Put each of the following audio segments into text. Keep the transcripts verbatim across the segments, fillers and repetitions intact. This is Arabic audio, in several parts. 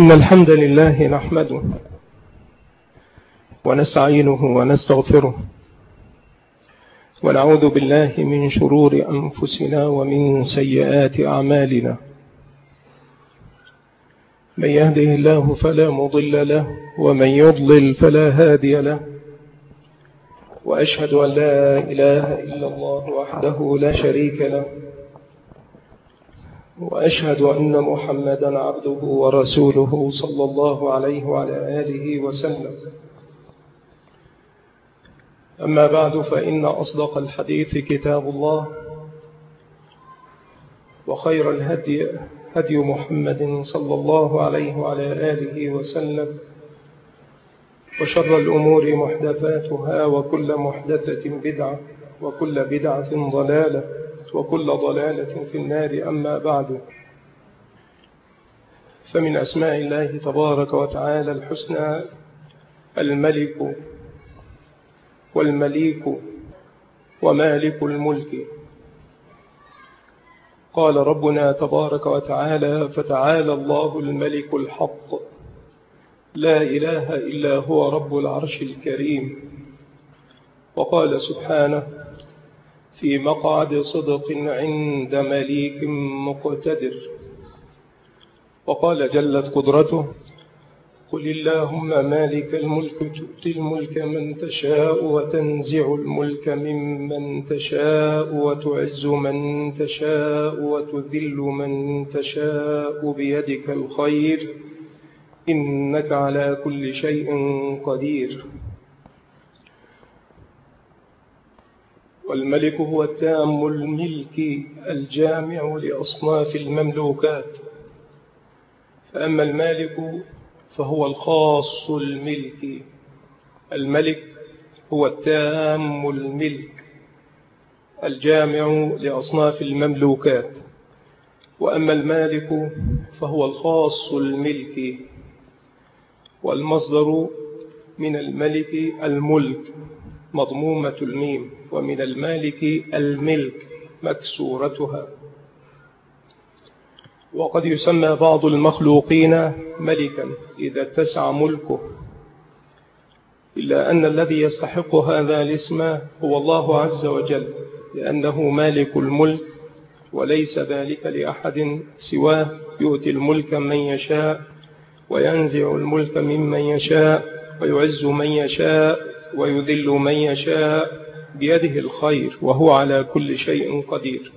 إن الحمد لله نحمده ونستعينه ونستغفره ونعوذ بالله من شرور أنفسنا ومن سيئات أعمالنا. من يهده الله فلا مضل له ومن يضلل فلا هادي له، وأشهد أن لا إله إلا الله وحده لا شريك له، وأشهد أن محمدا عبده ورسوله صلى الله عليه وعلى آله وسلم. أما بعد، فإن أصدق الحديث كتاب الله، وخير الهدي هدي محمد صلى الله عليه وعلى آله وسلم، وشر الأمور محدثاتها، وكل محدثة بدعة، وكل بدعة ضلالة، وكل ضلالة في النار. أما بعد، فمن أسماء الله تبارك وتعالى الحسنى الملك والمليك ومالك الملك. قال ربنا تبارك وتعالى: فتعالى الله الملك الحق، لا إله إلا هو رب العرش الكريم. وقال سبحانه: في مقعد صدق عند مليك مقتدر. وقال جلت قدرته: قل اللهم مالك الملك تؤتي الملك من تشاء وتنزع الملك ممن تشاء وتعز من تشاء وتذل من تشاء بيدك الخير إنك على كل شيء قدير. والملك هو التام الملك الجامع لأصناف المملوكات. فأما المالك فهو الخاص الملك. الملك هو التام الملك الجامع لأصناف المملوكات. وأما المالك فهو الخاص الملك. والمصدر من الملك الملك مضمومة الميم، ومن المالك الملك مكسورتها. وقد يسمى بعض المخلوقين ملكا إذا اتسع ملكه، إلا أن الذي يستحق هذا الاسم هو الله عز وجل، لأنه مالك الملك، وليس ذلك لأحد سواه. يؤتي الملك من يشاء وينزع الملك ممن يشاء ويعز من يشاء ويذل من يشاء بيده الخير، وهو على كل شيء قدير.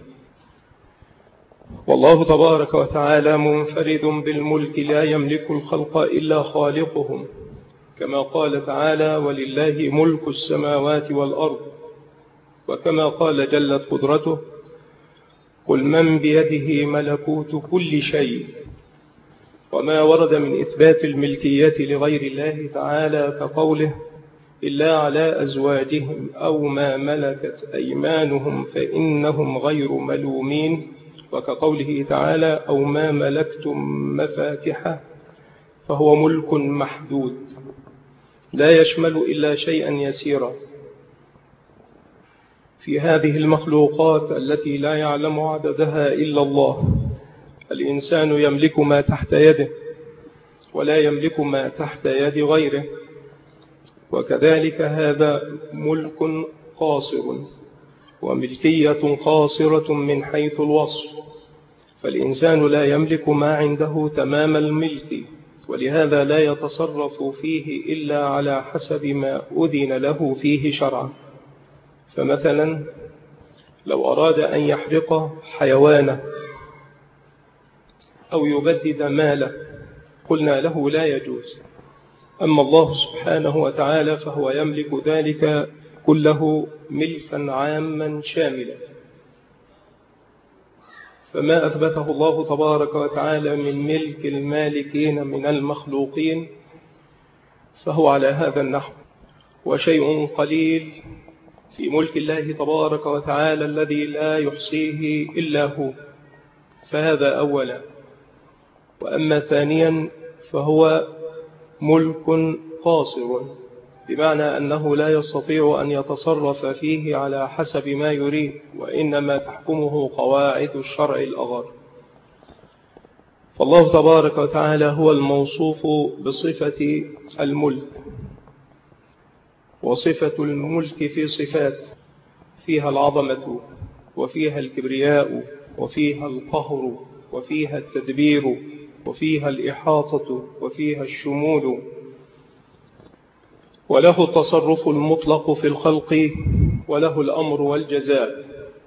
والله تبارك وتعالى منفرد بالملك، لا يملك الخلق إلا خالقهم، كما قال تعالى: ولله ملك السماوات والأرض. وكما قال جلت قدرته: قل من بيده ملكوت كل شيء. وما ورد من إثبات الملكية لغير الله تعالى كقوله: إلا على أزواجهم أو ما ملكت أيمانهم فإنهم غير ملومين، وكقوله تعالى: أو ما ملكتم مفاتحه، فهو ملك محدود لا يشمل إلا شيئا يسيرا. في هذه المخلوقات التي لا يعلم عددها إلا الله، الإنسان يملك ما تحت يده ولا يملك ما تحت يد غيره، وكذلك هذا ملك قاصر وملكية قاصرة من حيث الوصف. فالإنسان لا يملك ما عنده تمام الملك، ولهذا لا يتصرف فيه إلا على حسب ما أذن له فيه شرعا. فمثلا لو أراد أن يحرق حيوانه أو يبدد ماله قلنا له لا يجوز. أما الله سبحانه وتعالى فهو يملك ذلك كله ملكا عاما شاملا. فما أثبته الله تبارك وتعالى من ملك المالكين من المخلوقين فهو على هذا النحو، وشيء قليل في ملك الله تبارك وتعالى الذي لا يحصيه إلا هو. فهذا أولا. وأما ثانيا فهو ملك قاصر، بمعنى أنه لا يستطيع أن يتصرف فيه على حسب ما يريد، وإنما تحكمه قواعد الشرع الأغر. والله تبارك وتعالى هو الموصوف بصفة الملك، وصفة الملك في صفات فيها العظمة وفيها الكبرياء وفيها القهر وفيها التدبير وفيها الإحاطة وفيها الشمول، وله التصرف المطلق في الخلق وله الأمر والجزاء.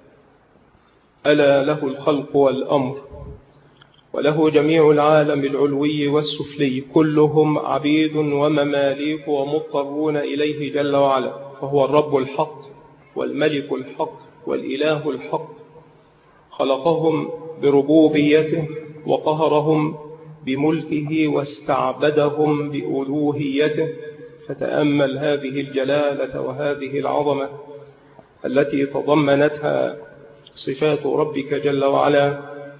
ألا له الخلق والأمر، وله جميع العالم العلوي والسفلي، كلهم عبيد ومماليك ومضطرون إليه جل وعلا، فهو الرب الحق والملك الحق والإله الحق، خلقهم بربوبيته وقهرهم بملكه واستعبدهم بألوهيته. فتأمل هذه الجلالة وهذه العظمة التي تضمنتها صفات ربك جل وعلا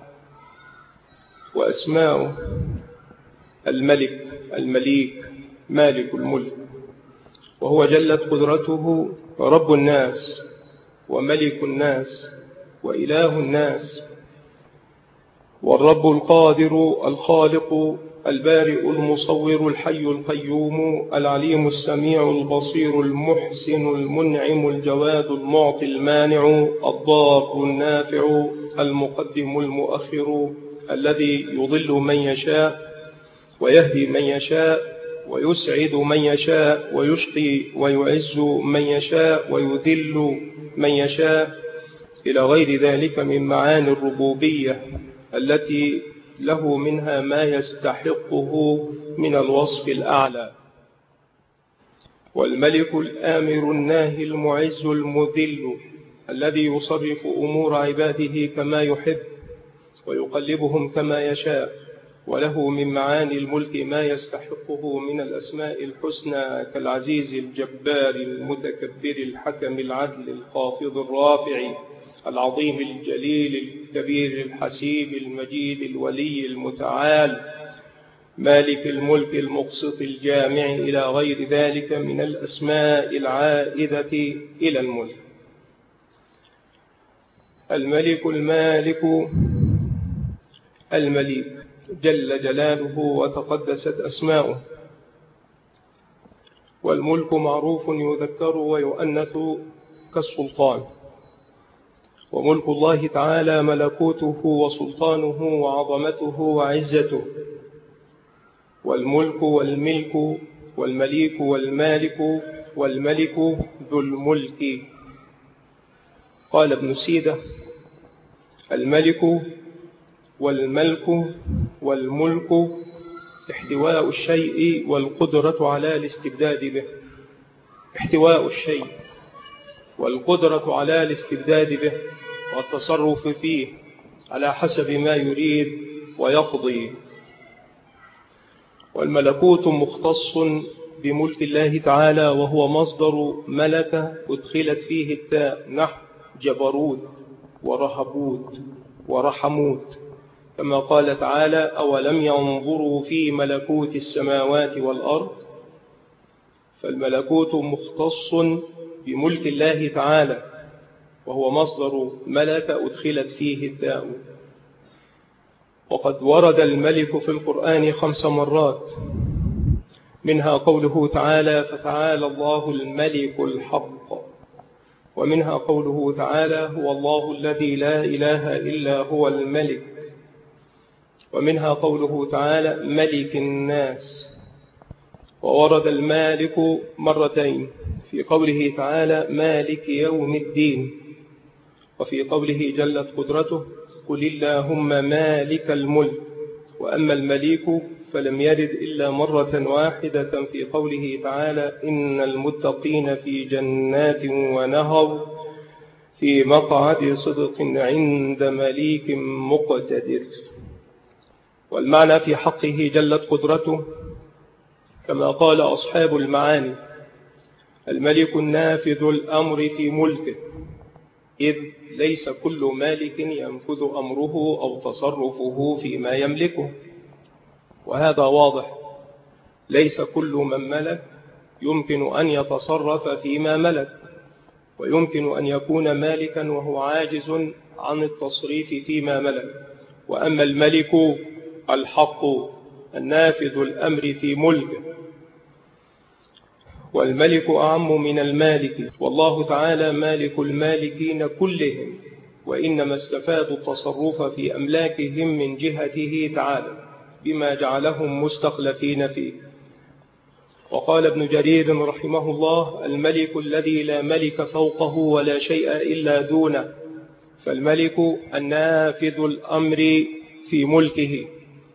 وأسماؤه: الملك، المليك، مالك الملك، وهو جلت قدرته رب الناس وملك الناس وإله الناس، والرب القادر الخالق البارئ المصور الحي القيوم العليم السميع البصير المحسن المنعم الجواد المعطي المانع الضار النافع المقدم المؤخر، الذي يضل من يشاء ويهدي من يشاء ويسعد من يشاء ويشقي ويعز من يشاء ويذل من يشاء، إلى غير ذلك من معاني الربوبية التي له منها ما يستحقه من الوصف الأعلى. والملك الآمر الناهي المعز المذل الذي يصرف أمور عباده كما يحب ويقلبهم كما يشاء، وله من معاني الملك ما يستحقه من الأسماء الحسنى كالعزيز الجبار المتكبر الحكم العدل الخافض الرافع العظيم الجليل الكبير الحسيب المجيد الولي المتعال مالك الملك المقسط الجامع، إلى غير ذلك من الأسماء العائدة إلى الملك. الملك المالك المليك جل جلاله وتقدست أسماؤه. والملك معروف يذكر ويؤنث كالسلطان، وملك الله تعالى ملكوته وسلطانه وعظمته وعزته. والملك والملك والمليك والمالك والملك ذو الملك. قال ابن سيدة: الملك والملك والملك احتواء الشيء والقدرة على الاستبداد به، احتواء الشيء والقدرة على الاستبداد به والتصرف فيه على حسب ما يريد ويقضي. والملكوت مختص بملك الله تعالى، وهو مصدر ملك أدخلت فيه التاء، نحو جبروت ورهبوت ورحموت، كما قال تعالى: أولم ينظروا في ملكوت السماوات والأرض. فالملكوت مختص بملك الله تعالى، وهو مصدر ملك أدخلت فيه التاء. وقد ورد الملك في القرآن خمس مرات، منها قوله تعالى: فتعالى الله الملك الحق، ومنها قوله تعالى: هو الله الذي لا إله إلا هو الملك، ومنها قوله تعالى: ملك الناس. وورد المالك مرتين، في قوله تعالى: مالك يوم الدين، وفي قوله جلت قدرته: قل اللهم مالك الملك. وأما المليك فلم يرد إلا مرة واحدة، في قوله تعالى: إن المتقين في جنات ونهر في مقعد صدق عند مليك مقتدر. والمعنى في حقه جلت قدرته، كما قال أصحاب المعاني: الملك النافذ الأمر في ملكه، إذ ليس كل مالك ينفذ أمره أو تصرفه فيما يملكه. وهذا واضح، ليس كل من ملك يمكن أن يتصرف فيما ملك، ويمكن أن يكون مالكا وهو عاجز عن التصريف فيما ملك. وأما الملك الحق النافذ الأمر في ملكه، والملك أعم من المالك، والله تعالى مالك المالكين كلهم، وإنما استفادوا التصرف في أملاكهم من جهته تعالى بما جعلهم مستخلفين فيه. وقال ابن جرير رحمه الله: الملك الذي لا ملك فوقه ولا شيء إلا دونه، فالملك النافذ الأمر في ملكه،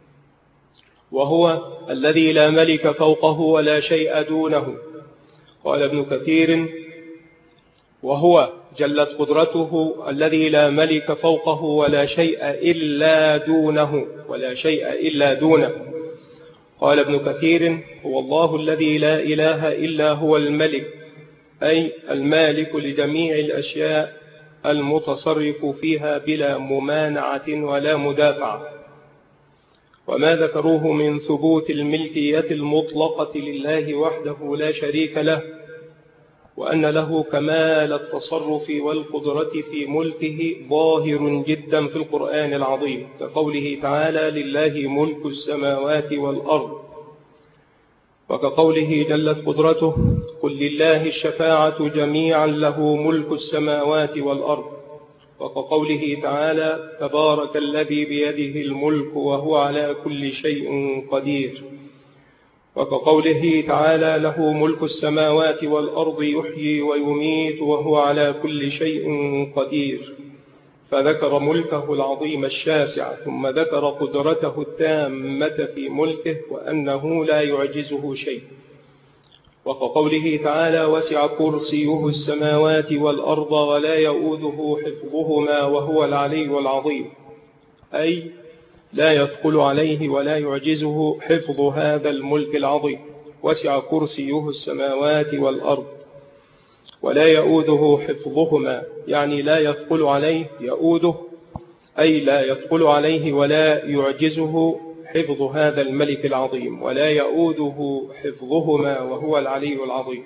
وهو الذي لا ملك فوقه ولا شيء دونه. قال ابن كثير: وهو جلت قدرته الذي لا ملك فوقه ولا شيء إلا دونه، ولا شيء إلا دونه. قال ابن كثير: هو الله الذي لا إله إلا هو الملك، أي المالك لجميع الأشياء المتصرف فيها بلا ممانعة ولا مدافعة. وما ذكروه من ثبوت الملكية المطلقة لله وحده لا شريك له، وأن له كمال التصرف والقدرة في ملكه ظاهر جدا في القرآن العظيم، كقوله تعالى: لله ملك السماوات والأرض، وكقوله جلت قدرته: قل لله الشفاعة جميعا له ملك السماوات والأرض، وكقوله تعالى: تبارك الذي بيده الملك وهو على كل شيء قدير، وكقوله تعالى: له ملك السماوات والأرض يحيي ويميت وهو على كل شيء قدير، فذكر ملكه العظيم الشاسع، ثم ذكر قدرته التامة في ملكه وأنه لا يعجزه شيء. وكقوله تعالى: وسع كرسيه السماوات والأرض ولا يؤوده حفظهما وهو العلي العظيم، أي لا يثقل عليه ولا يعجزه حفظ هذا الملك العظيم. وسع كرسيه السماوات والأرض ولا يؤوده حفظهما، يعني لا يثقل عليه، يؤوده أي لا يثقل عليه ولا يعجزه حفظ هذا الملك العظيم، ولا يؤوده حفظهما وهو العلي العظيم.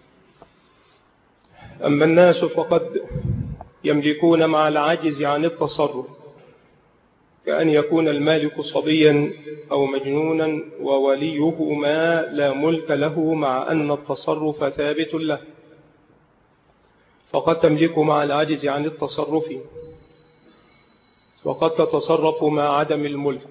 أما الناس فقد يملكون مع العجز عن التصرف، كأن يكون المالك صبيا أو مجنونا ووليهما لا ملك له، مع أن التصرف ثابت له، فقد تملك مع العجز عن التصرف، وقد تتصرف مع عدم الملك.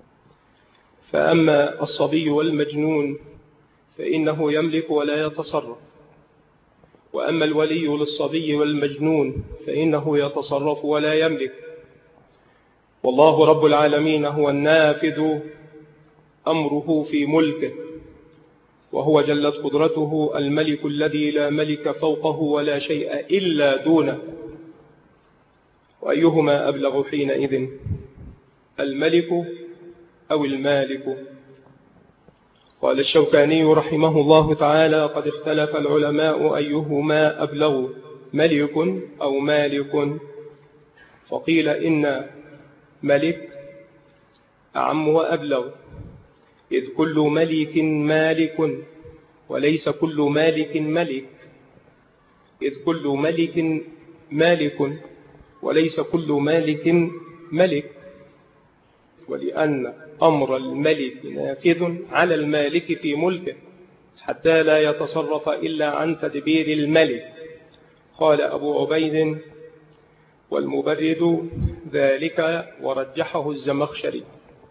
فأما الصبي والمجنون فإنه يملك ولا يتصرف، وأما الولي للصبي والمجنون فإنه يتصرف ولا يملك. والله رب العالمين هو النافذ أمره في ملكه، وهو جلت قدرته الملك الذي لا ملك فوقه ولا شيء إلا دونه. وأيهما أبلغ حينئذ، الملك أو المالك؟ قال الشوكاني رحمه الله تعالى: قد اختلف العلماء أيهما أبلغ، ملك أو مالك، فقيل إن ملك أعم وأبلغ، إذ كل ملك مالك وليس كل مالك ملك، إذ كل ملك مالك وليس كل مالك ملك، ولأن أمر الملك نافذ على المالك في ملكه حتى لا يتصرف إلا عن تدبير الملك. قال أبو عبيد: والمبرد ذلك ورجحه الزمخشري،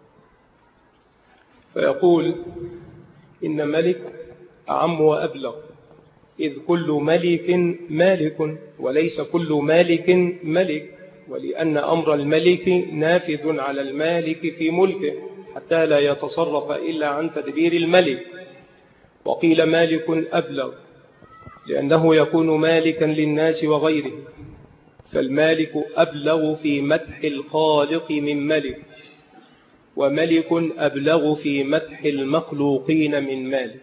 فيقول إن ملك أعم وأبلغ، إذ كل ملك مالك وليس كل مالك ملك، ولأن أمر الملك نافذ على المالك في ملكه حتى لا يتصرف إلا عن تدبير الملك. وقيل مالك أبلغ لأنه يكون مالكا للناس وغيره، فالمالك أبلغ في مدح الخالق من ملك، وملك أبلغ في مدح المخلوقين من مالك.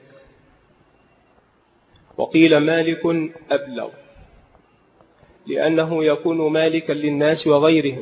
وقيل مالك أبلغ لأنه يكون مالكا للناس وغيرهم،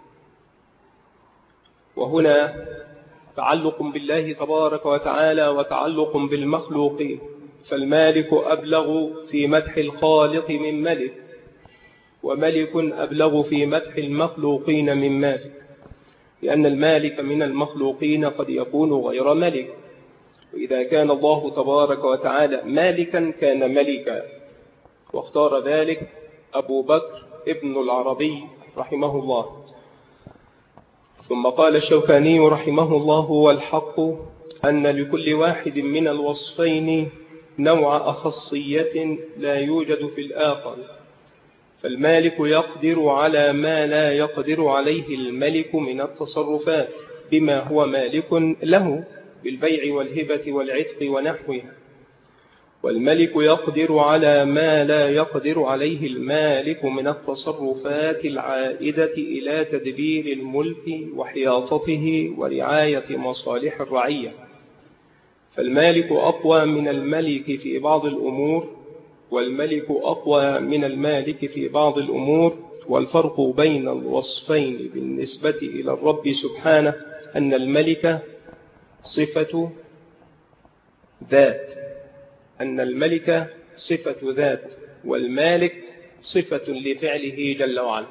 وهنا تعلق بالله تبارك وتعالى وتعلق بالمخلوقين، فالمالك أبلغ في مدح الخالق من ملك، وملك أبلغ في مدح المخلوقين من مالك. لأن المالك من المخلوقين قد يكون غير ملك، وإذا كان الله تبارك وتعالى مالكا كان ملكا، واختار ذلك أبو بكر ابن العربي رحمه الله. ثم قال الشوكاني رحمه الله: هو الحق أن لكل واحد من الوصفين نوع أخصية لا يوجد في الآخر، فالمالك يقدر على ما لا يقدر عليه الملك من التصرفات بما هو مالك له بالبيع والهبة والعتق ونحوها، والملك يقدر على ما لا يقدر عليه المالك من التصرفات العائدة إلى تدبير الملك وحياطته ورعاية مصالح الرعية، فالمالك أقوى من الملك في بعض الأمور، والملك أقوى من المالك في بعض الأمور. والفرق بين الوصفين بالنسبة إلى الرب سبحانه أن الملك صفة ذات أن الملك صفة ذات والمالك صفة لفعله جل وعلا.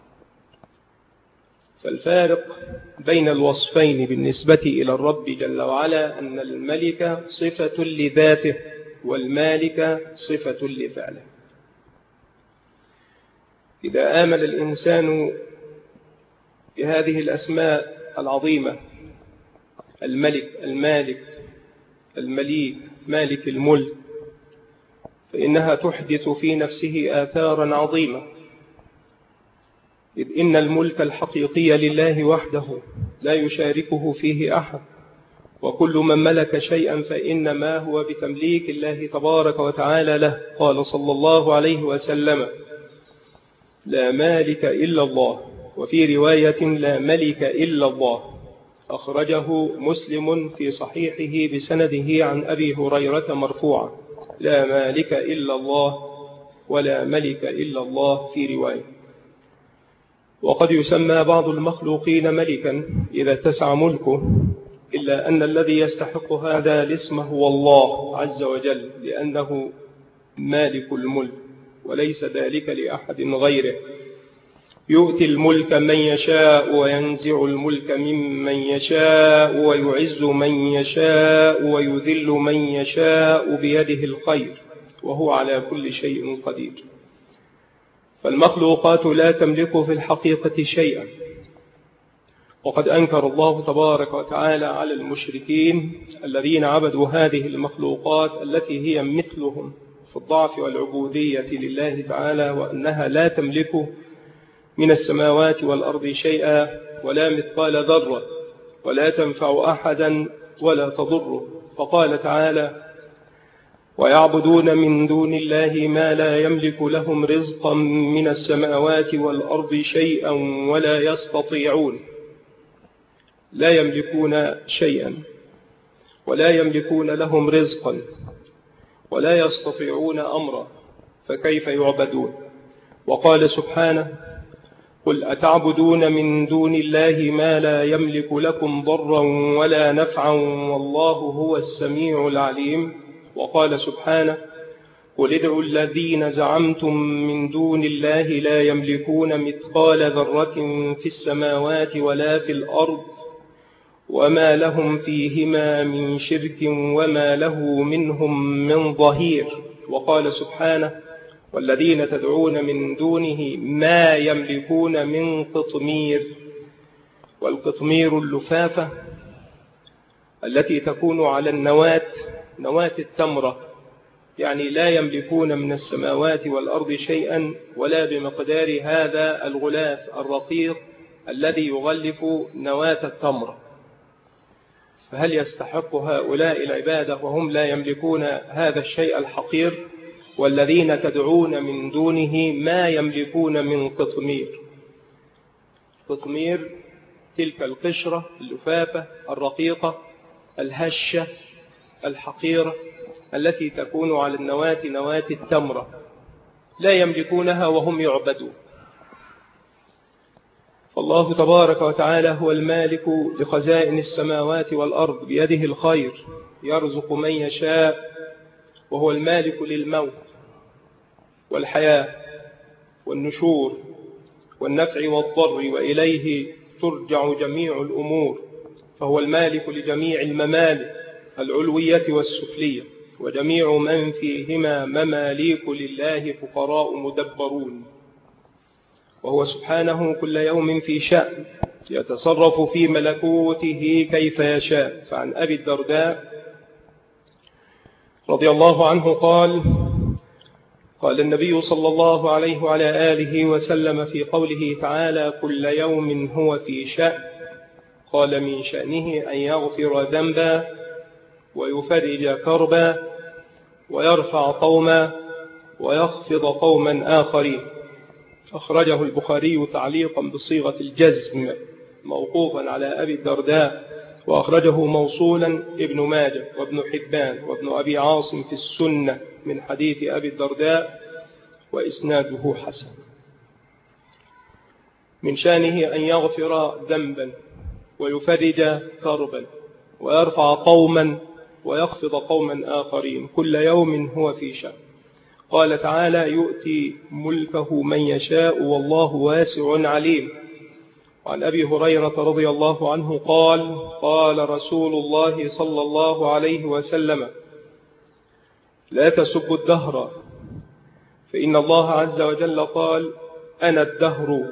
فالفارق بين الوصفين بالنسبة إلى الرب جل وعلا أن الملك صفة لذاته والمالك صفة لفعله. إذا آمن الإنسان بهذه الأسماء العظيمة، الملك، المالك، المليك، مالك الملك، فإنها تحدث في نفسه آثارا عظيمة، إذ إن الملك الحقيقي لله وحده لا يشاركه فيه أحد، وكل من ملك شيئا فإنما هو بتمليك الله تبارك وتعالى له. قال صلى الله عليه وسلم: لا مالك إلا الله، وفي رواية لا ملك إلا الله، أخرجه مسلم في صحيحه بسنده عن أبي هريرة مرفوعا: لا مالك إلا الله ولا ملك إلا الله في رواية. وقد يسمى بعض المخلوقين ملكا إذا اتسع ملكه، إلا أن الذي يستحق هذا الاسم هو الله عز وجل، لأنه مالك الملك وليس ذلك لأحد غيره. يؤتي الملك من يشاء وينزع الملك ممن يشاء ويعز من يشاء ويذل من يشاء بيده الخير وهو على كل شيء قدير. فالمخلوقات لا تملك في الحقيقة شيئا، وقد أنكر الله تبارك وتعالى على المشركين الذين عبدوا هذه المخلوقات التي هي مثلهم في الضعف والعبودية لله تعالى، وأنها لا تملك من السماوات والأرض شيئا ولا مثقال ذرة، ولا تنفع أحدا ولا تضره. فقال تعالى: ويعبدون من دون الله ما لا يملك لهم رزقا من السماوات والأرض شيئا ولا يستطيعون. لا يملكون شيئا ولا يملكون لهم رزقا ولا يستطيعون أمرا، فكيف يعبدون؟ وقال سبحانه: قل أتعبدون من دون الله ما لا يملك لكم ضرا ولا نفعا والله هو السميع العليم. وقال سبحانه: قل ادعوا الذين زعمتم من دون الله لا يملكون مثقال ذرة في السماوات ولا في الأرض وما لهم فيهما من شرك وما له منهم من ظهير. وقال سبحانه: والذين تدعون من دونه ما يملكون من قطمير. والقطمير اللفافة التي تكون على النواة، نواة التمرة، يعني لا يملكون من السماوات والأرض شيئا ولا بمقدار هذا الغلاف الرقيق الذي يغلف نواة التمرة. فهل يستحق هؤلاء العبادة وهم لا يملكون هذا الشيء الحقير؟ والذين تدعون من دونه ما يملكون من قطمير. قطمير تلك القشرة اللفافة الرقيقة الهشة الحقيرة التي تكون على النواة، نواة التمرة، لا يملكونها وهم يعبدون. فالله تبارك وتعالى هو المالك لخزائن السماوات والأرض، بيده الخير، يرزق من يشاء، وهو المالك للموت والحياة والنشور والنفع والضر، وإليه ترجع جميع الأمور، فهو المالك لجميع الممالك العلوية والسفلية، وجميع من فيهما مماليك لله فقراء مدبرون. وهو سبحانه كل يوم في شأن يتصرف في ملكوته كيف يشاء. فعن أبي الدرداء رضي الله عنه قال: قال النبي صلى الله عليه وعلى آله وسلم في قوله تعالى: كل يوم هو في شأن، قال: من شأنه أن يغفر ذنبا ويفرج كربا ويرفع قوما ويخفض قوما آخرين. أخرجه البخاري تعليقا بصيغة الجزم موقوفا على أبي الدرداء، وأخرجه موصولا ابن ماجه وابن حبان وابن أبي عاصم في السنة من حديث أبي الدرداء، وإسناده حسن. من شأنه أن يغفر ذنبا ويفرج كربا ويرفع قوما ويخفض قوما آخرين، كل يوم هو في شأن. قال تعالى: يؤتي ملكه من يشاء والله واسع عليم. وعن أبي هريرة رضي الله عنه قال: قال رسول الله صلى الله عليه وسلم: لا تسبوا الدهر، فإن الله عز وجل قال: أنا الدهر،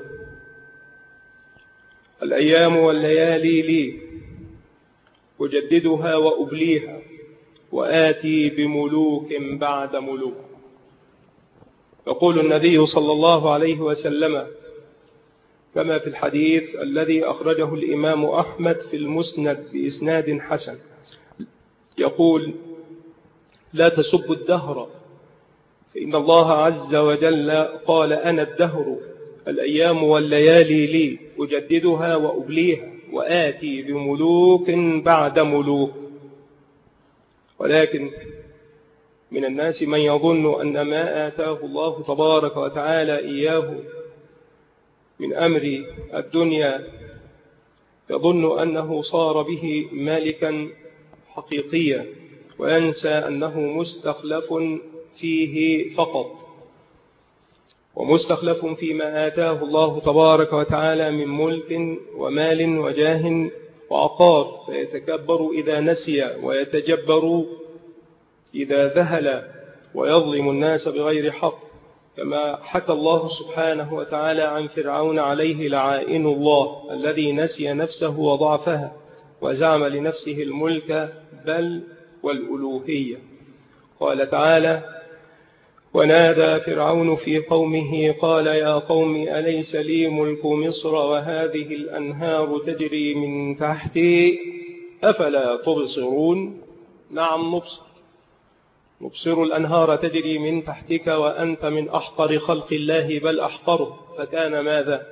الأيام والليالي لي، أجددها وأبليها، وآتي بملوك بعد ملوك. يقول النبي صلى الله عليه وسلم كما في الحديث الذي أخرجه الإمام أحمد في المسند بإسناد حسن، يقول: لا تسبوا الدهر، فإن الله عز وجل قال: أنا الدهر، الأيام والليالي لي، أجددها وأبليها، وآتي بملوك بعد ملوك. ولكن من الناس من يظن أن ما آتاه الله تبارك وتعالى إياه من أمر الدنيا يظن أنه صار به مالكا حقيقيا، وينسى أنه مستخلف فيه فقط، ومستخلف فيما آتاه الله تبارك وتعالى من ملك ومال وجاه وعقار، فيتكبر إذا نسي ويتجبر إذا ذهل ويظلم الناس بغير حق، كما حكى الله سبحانه وتعالى عن فرعون عليه لعائن الله الذي نسي نفسه وضعفها وزعم لنفسه الملك بل والألوهية. قال تعالى: ونادى فرعون في قومه قال يا قوم أليس لي ملك مصر وهذه الأنهار تجري من تحتي أفلا تبصرون؟ نعم نبصر، نبصر الأنهار تجري من تحتك وأنت من أحقر خلق الله بل أحقره، فكان ماذا؟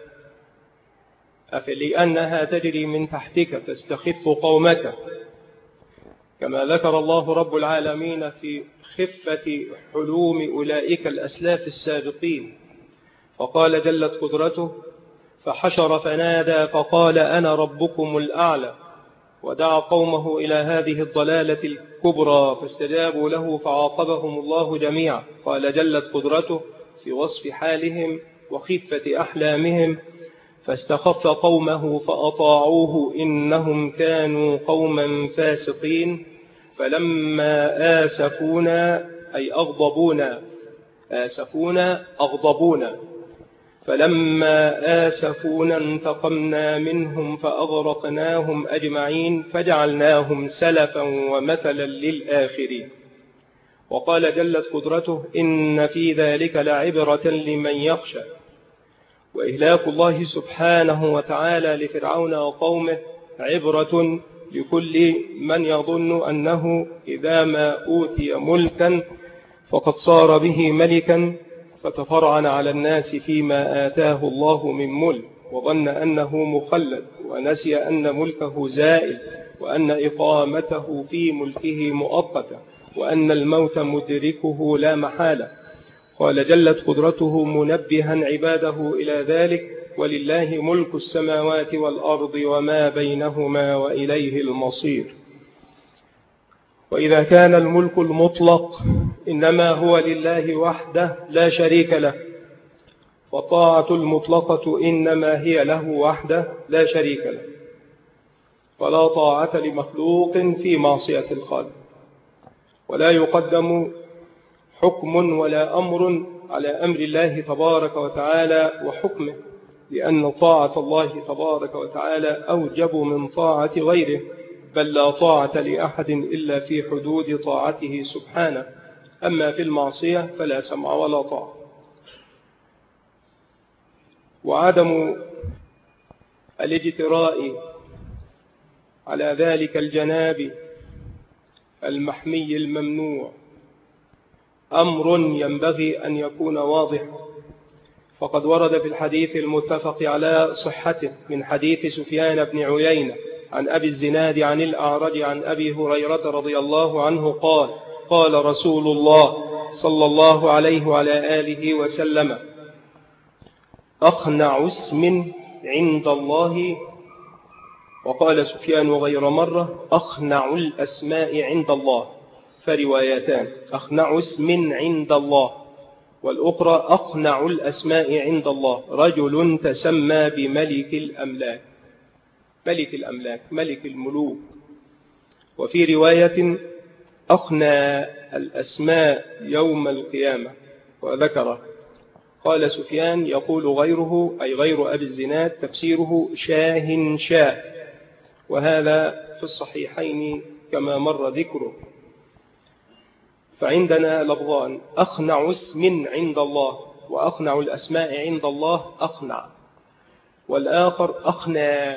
أفلأنها تجري من تحتك تستخف قومك، كما ذكر الله رب العالمين في خفة حلوم أولئك الأسلاف السابقين، فقال جلت قدرته: فحشر فنادى فقال أنا ربكم الأعلى، ودعا قومه إلى هذه الضلالة الكبرى فاستجابوا له فعاقبهم الله جميعا. قال جلت قدرته في وصف حالهم وخفة أحلامهم: فاستخف قومه فأطاعوه إنهم كانوا قوما فاسقين، فلما آسفونا أي أغضبونا، آسفونا أغضبونا، فلما آسفونا انتقمنا منهم فأغرقناهم أجمعين فجعلناهم سلفا ومثلا للآخرين. وقال جلت قدرته: إن في ذلك لعبرة لمن يخشى. وإهلاك الله سبحانه وتعالى لفرعون وقومه عبرة لكل من يظن أنه إذا ما أوتي ملكا فقد صار به ملكا، فتفرعن على الناس فيما آتاه الله من ملك، وظن أنه مخلد، ونسي أن ملكه زائل، وأن إقامته في ملكه مؤقتة، وأن الموت مدركه لا محالة. قال جلت قدرته منبها عباده إلى ذلك: ولله ملك السماوات والأرض وما بينهما وإليه المصير. وإذا كان الملك المطلق إنما هو لله وحده لا شريك له، فالطاعة المطلقة إنما هي له وحده لا شريك له، ولا طاعة لمخلوق في معصية الخالق، ولا يقدم حكم ولا أمر على أمر الله تبارك وتعالى وحكمه، لأن طاعة الله تبارك وتعالى أوجب من طاعة غيره، بل لا طاعة لأحد إلا في حدود طاعته سبحانه، أما في المعصية فلا سمع ولا طاعة. وعدم الاجتراء على ذلك الجناب المحمي الممنوع أمر ينبغي أن يكون واضحا، فقد ورد في الحديث المتفق على صحته من حديث سفيان بن عيينة عن أبي الزناد عن الأعرج عن أبي هريرة رضي الله عنه قال: قال رسول الله صلى الله عليه وعلى آله وسلم: أخنع اسم عند الله. وقال سفيان غير مرة: أخنع الأسماء عند الله، فروايتان: أخنع اسم عند الله، والأخرى أخنع الأسماء عند الله رجل تسمى بملك الأملاك، ملك الأملاك ملك الملوك. وفي رواية: أخنى الأسماء يوم القيامة، وذكره. قال سفيان: يقول غيره أي غير أبي الزناد تفسيره شاه شاه، وهذا في الصحيحين كما مر ذكره. فعندنا لفظان: أخنع اسم عند الله، وأخنع الأسماء عند الله أخنع، والآخر أخنى.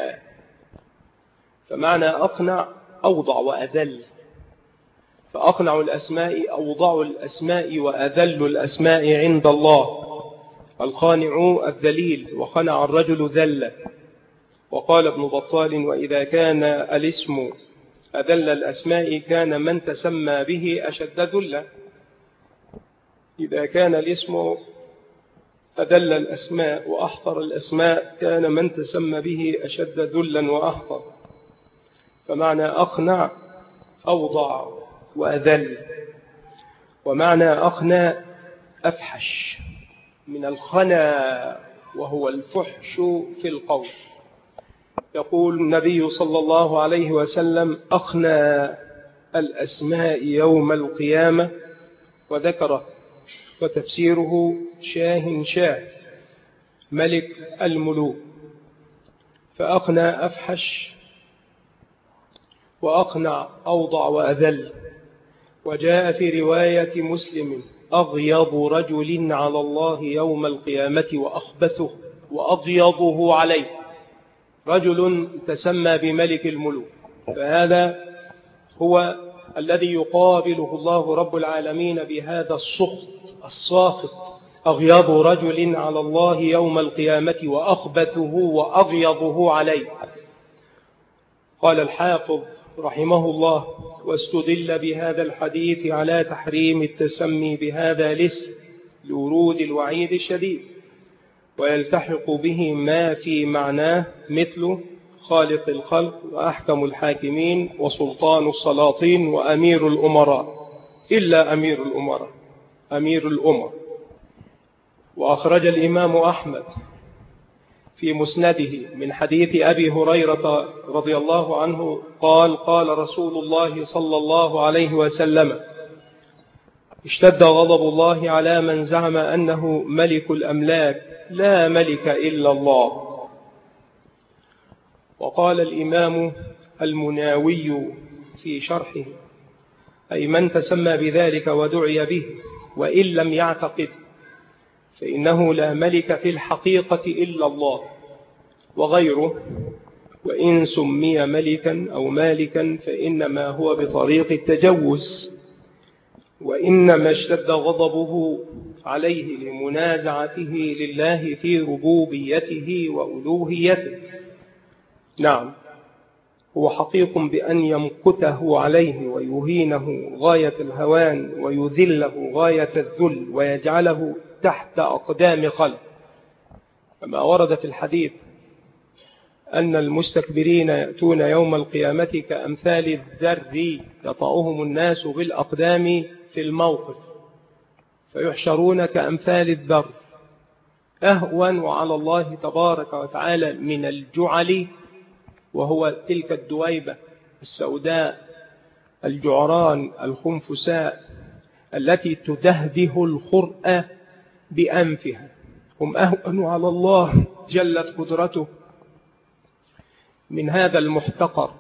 فمعنى أخنع أوضع وأذل، فأخنع الأسماء أوضع الأسماء وأذل الأسماء عند الله. الخانع الذليل، وخنع الرجل ذل. وقال ابن بطال: وإذا كان الاسم أذل الأسماء كان من تسمى به أشد ذلا. إذا كان الاسم أذل الأسماء وأحقر الأسماء كان من تسمى به أشد ذلا وأحقر. فمعنى أخنع أوضع وأذل، ومعنى أخنى أفحش من الخنا، وهو الفحش في القول. يقول النبي صلى الله عليه وسلم: أخنى الأسماء يوم القيامة، وذكره. وتفسيره شاه شاه، ملك الملوك. فأخنى أفحش، وأخنع أوضع وأذل. وجاء في رواية مسلم: أغيض رجل على الله يوم القيامة وأخبثه وأغيضه عليه، رجل تسمى بملك الملوك. فهذا هو الذي يقابله الله رب العالمين بهذا السخط الساخط: أغيض رجل على الله يوم القيامة وأخبثه وأغيضه عليه. قال الحافظ رحمه الله: واستدل بهذا الحديث على تحريم التسمي بهذا الاسم لورود الوعيد الشديد، ويلتحق به ما في معناه مثل خالق الخلق وأحكم الحاكمين وسلطان السلاطين وأمير الأمراء، إلا أمير الأمراء أمير الأمر. وأخرج الإمام أحمد في مسنده من حديث أبي هريرة رضي الله عنه قال: قال رسول الله صلى الله عليه وسلم: اشتد غضب الله على من زعم أنه ملك الأملاك، لا ملك إلا الله. وقال الإمام المناوي في شرحه: أي من تسمى بذلك ودعي به وإن لم يعتقد، فإنه لا ملك في الحقيقة إلا الله وغيره، وإن سمي ملكا أو مالكا فإنما هو بطريق التجوز، وإنما اشتد غضبه عليه لمنازعته لله في ربوبيته وألوهيته. نعم، هو حقيق بأن يمقته عليه ويهينه غاية الهوان ويذله غاية الذل ويجعله تحت أقدام خلق، كما ورد في الحديث أن المستكبرين يأتون يوم القيامة كأمثال الذر يطعهم الناس بالأقدام في الموقف، فيحشرون كأمثال الذر أهون على الله تبارك وتعالى من الجعل، وهو تلك الدويبة السوداء الجعران الخنفساء التي تدهده الخرأ بأنفها. هم أهون على الله جلت قدرته من هذا المحتقر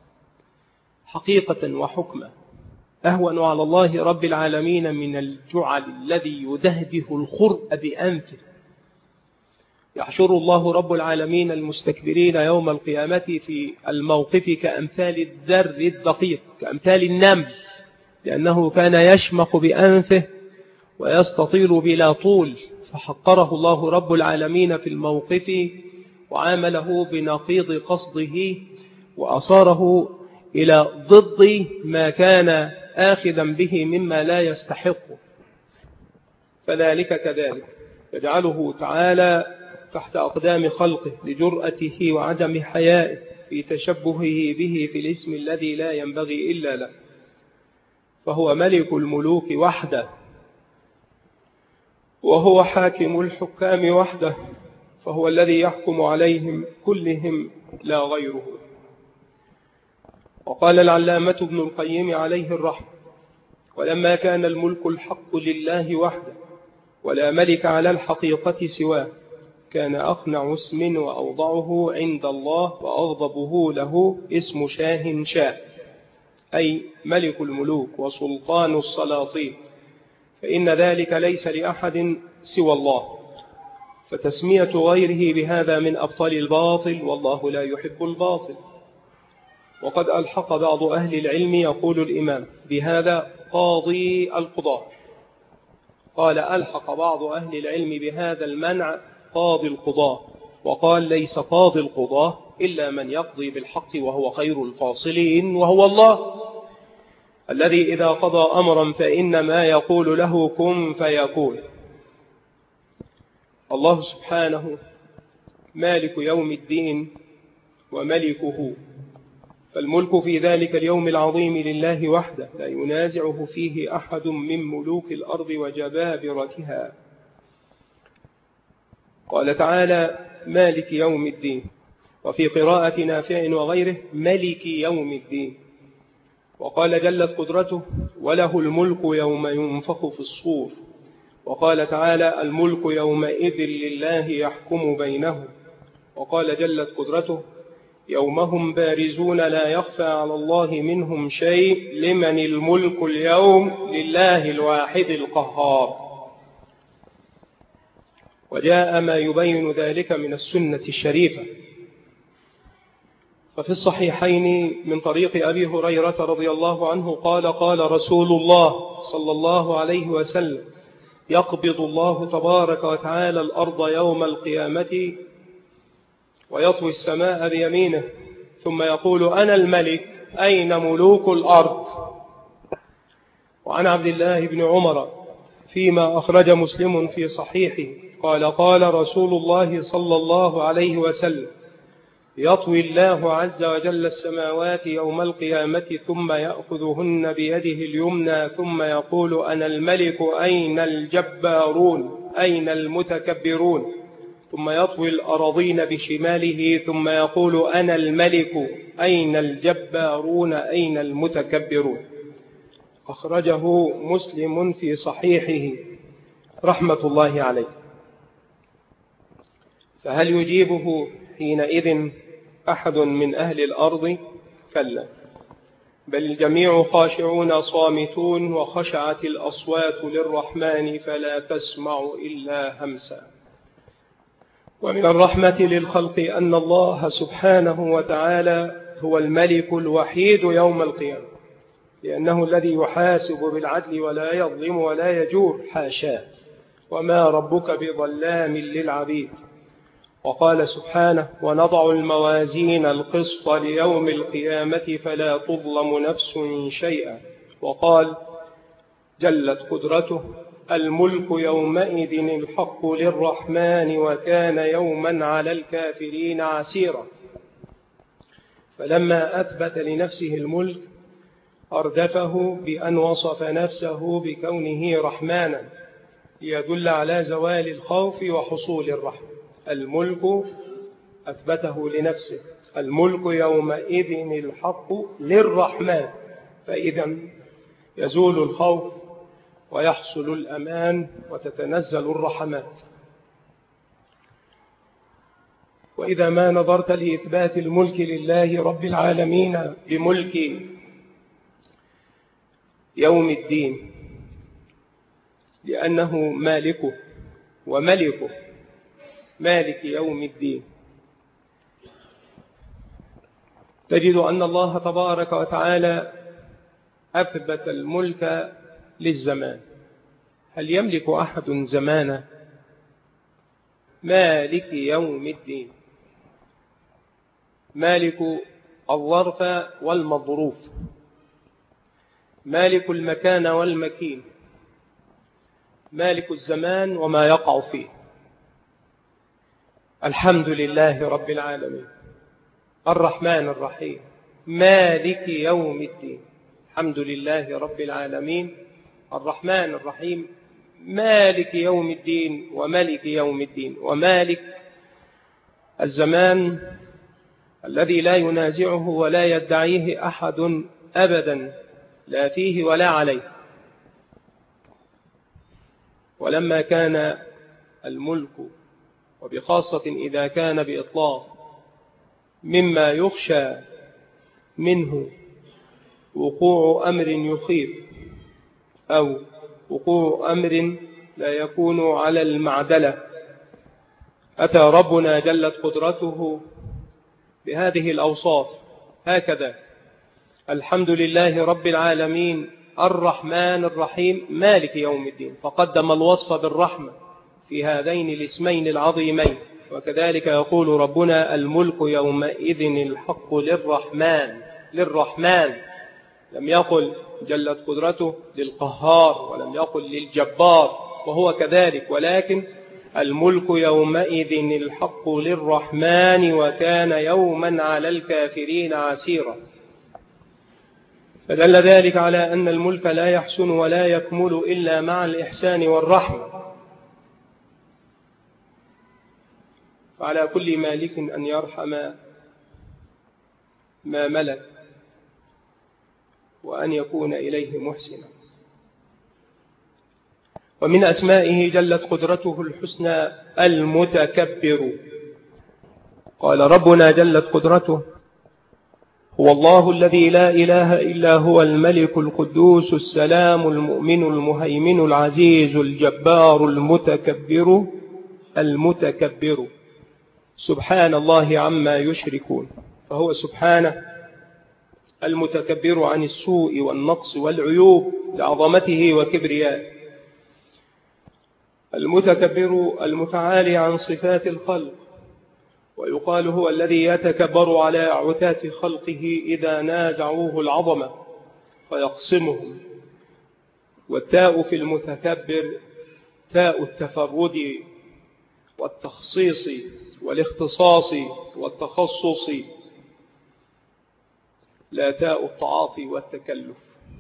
حقيقة وحكمة، أهون على الله رب العالمين من الجعل الذي يدهده الخرأ بأنفه. يحشر الله رب العالمين المستكبرين يوم القيامة في الموقف كأمثال الذر الدقيق، كأمثال النمل، لأنه كان يشمخ بأنفه ويستطيل بلا طول، فحقره الله رب العالمين في الموقف وعامله بنقيض قصده وأصاره إلى ضد ما كان آخذا به مما لا يستحق. فذلك كذلك يجعله تعالى تحت أقدام خلقه لجرأته وعدم حيائه في تشبهه به في الاسم الذي لا ينبغي إلا له. فهو ملك الملوك وحده، وهو حاكم الحكام وحده، فهو الذي يحكم عليهم كلهم لا غيره. وقال العلامة ابن القيم عليه الرحمة: ولما كان الملك الحق لله وحده ولا ملك على الحقيقة سواه، كان أخنع اسم وأوضعه عند الله وأغضبه له اسم شاه شاه، أي ملك الملوك وسلطان السلاطين، فإن ذلك ليس لأحد سوى الله، فتسمية غيره بهذا من أبطال الباطل، والله لا يحب الباطل. وقد ألحق بعض أهل العلم، يقول الإمام بهذا قاضي القضاء، قال ألحق بعض أهل العلم بهذا المنع قاضي القضاء، وقال ليس قاضي القضاء إلا من يقضي بالحق وهو خير الفاصلين، وهو الله الذي إذا قضى أمرا فإنما يقول له كن فيكون. الله سبحانه مالك يوم الدين وملكه، فالملك في ذلك اليوم العظيم لله وحده، لا ينازعه فيه أحد من ملوك الأرض وجبابرتها. قال تعالى مالك يوم الدين، وفي قراءة نافع وغيره ملك يوم الدين. وقال جلت قدرته وله الملك يوم ينفخ في الصور. وقال تعالى الملك يومئذ لله يحكم بينهم. وقال جلت قدرته يوم هم بارزون لا يخفى على الله منهم شيء لمن الملك اليوم لله الواحد القهار. وجاء ما يبين ذلك من السنة الشريفة، ففي الصحيحين من طريق أبي هريرة رضي الله عنه قال قال رسول الله صلى الله عليه وسلم يقبض الله تبارك وتعالى الأرض يوم القيامة ويطوي السماء بيمينه، ثم يقول أنا الملك أين ملوك الأرض. وعن عبد الله بن عمر فيما أخرج مسلم في صحيحه قال قال رسول الله صلى الله عليه وسلم يطوي الله عز وجل السماوات يوم القيامة ثم يأخذهن بيده اليمنى ثم يقول أنا الملك أين الجبارون أين المتكبرون، ثم يطوي الأراضين بشماله ثم يقول أنا الملك أين الجبارون أين المتكبرون. أخرجه مسلم في صحيحه رحمة الله عليه. فهل يجيبه حينئذ أحد من أهل الأرض؟ كلا، بل الجميع خاشعون صامتون، وخشعت الأصوات للرحمن فلا تسمع إلا همسا. ومن الرحمة للخلق أن الله سبحانه وتعالى هو الملك الوحيد يوم القيامة، لأنه الذي يحاسب بالعدل ولا يظلم ولا يجور، حاشاه، وما ربك بظلام للعبيد. وقال سبحانه ونضع الموازين القسط ليوم القيامة فلا تظلم نفس شيئا. وقال جلت قدرته الملك يومئذ الحق للرحمن وكان يوما على الكافرين عسيرا. فلما أثبت لنفسه الملك أردفه بأن وصف نفسه بكونه رحمانا، ليدل على زوال الخوف وحصول الرحمة. الملك أثبته لنفسه، الملك يومئذ الحق للرحمن، فإذا يزول الخوف ويحصل الأمان وتتنزل الرحمات. وإذا ما نظرت لإثبات الملك لله رب العالمين بملك يوم الدين، لأنه مالكه وملكه مالك يوم الدين، تجد أن الله تبارك وتعالى أثبت الملك للزمان. هل يملك أحد زمانه؟ مالك يوم الدين، مالك الظرف والمظروف، مالك المكان والمكين، مالك الزمان وما يقع فيه. الحمد لله رب العالمين الرحمن الرحيم مالك يوم الدين. الحمد لله رب العالمين الرحمن الرحيم مالك يوم الدين وملك يوم الدين، ومالك الزمان الذي لا ينازعه ولا يدعيه أحد أبدا، لا فيه ولا عليه. ولما كان الملك، وبخاصة إذا كان بإطلاق، مما يخشى منه وقوع أمر يخيف أو وقوع أمر لا يكون على المعدلة، أتى ربنا جلت قدرته بهذه الأوصاف هكذا: الحمد لله رب العالمين الرحمن الرحيم مالك يوم الدين، فقدم الوصف بالرحمة في هذين الاسمين العظيمين. وكذلك يقول ربنا: الملك يومئذ الحق للرحمن. للرحمن، لم يقل جلت قدرته للقهار، ولم يقل للجبار، وهو كذلك، ولكن الملك يومئذ الحق للرحمن وكان يوما على الكافرين عسيرا. فدل ذلك على أن الملك لا يحسن ولا يكمل إلا مع الإحسان والرحمة. فعلى كل مالك أن يرحم ما ملك وأن يكون إليه محسنا. ومن أسمائه جلت قدرته الحسنى المتكبر. قال ربنا جلت قدرته: هو الله الذي لا إله إلا هو الملك القدوس السلام المؤمن المهيمن العزيز الجبار المتكبر المتكبر، سبحان الله عما يشركون. فهو سبحانه المتكبر عن السوء والنقص والعيوب لعظمته وكبريائه، المتكبر المتعالي عن صفات الخلق. ويقال هو الذي يتكبر على عتاة خلقه إذا نازعوه العظمة فيقصمهم. والتاء في المتكبر تاء التفرد والتخصيص والاختصاص والتخصص، لا تاء التعاطي والتكلف،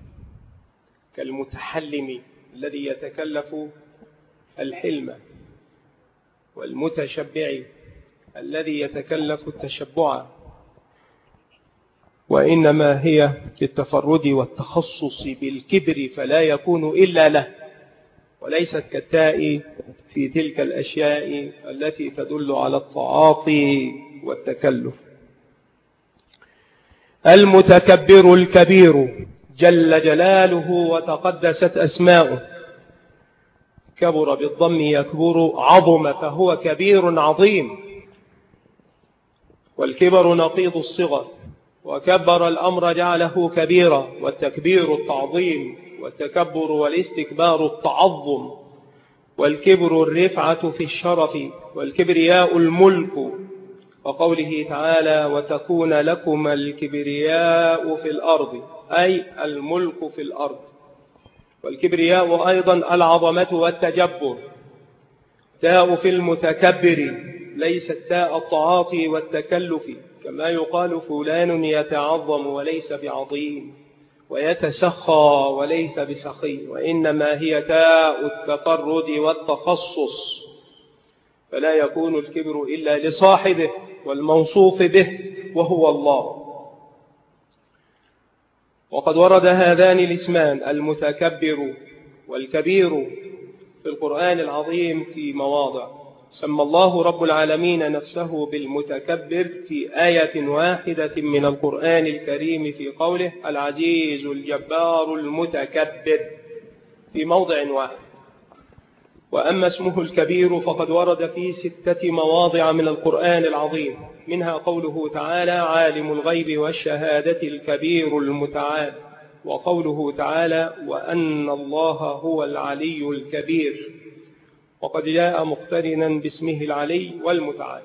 كالمتحلم الذي يتكلف الحلم، والمتشبع الذي يتكلف التشبع. وإنما هي كالتفرد والتخصص بالكبر فلا يكون إلا له، وليست كالتاء في تلك الأشياء التي تدل على التعاطي والتكلف. المتكبر الكبير جل جلاله وتقدست أسماؤه. كبر بالضم يكبر، عظم فهو كبير عظيم. والكبر نقيض الصغر، وكبر الأمر جعله كبيرا، والتكبير التعظيم، والتكبر والاستكبار التعظم. والكبر الرفعة في الشرف، والكبرياء الملك. وقوله تعالى: وتكون لكم الكبرياء في الأرض، أي الملك في الأرض. والكبرياء أيضا العظمة والتجبر. تاء في المتكبر ليست تاء التعاطي والتكلف، كما يقال فلان يتعظم وليس بعظيم. ويتسخى وليس بسخي، وإنما هي تاء التفرد والتخصص، فلا يكون الكبر إلا لصاحبه والموصوف به وهو الله. وقد ورد هذان الاسمان المتكبر والكبير في القرآن العظيم في مواضع. سمى الله رب العالمين نفسه بالمتكبر في آية واحدة من القرآن الكريم في قوله العزيز الجبار المتكبر في موضع واحد. وأما اسمه الكبير فقد ورد في ستة مواضع من القرآن العظيم، منها قوله تعالى عالم الغيب والشهادة الكبير المتعال، وقوله تعالى وأن الله هو العلي الكبير، وقد جاء مقترنا باسمه العلي والمتعال.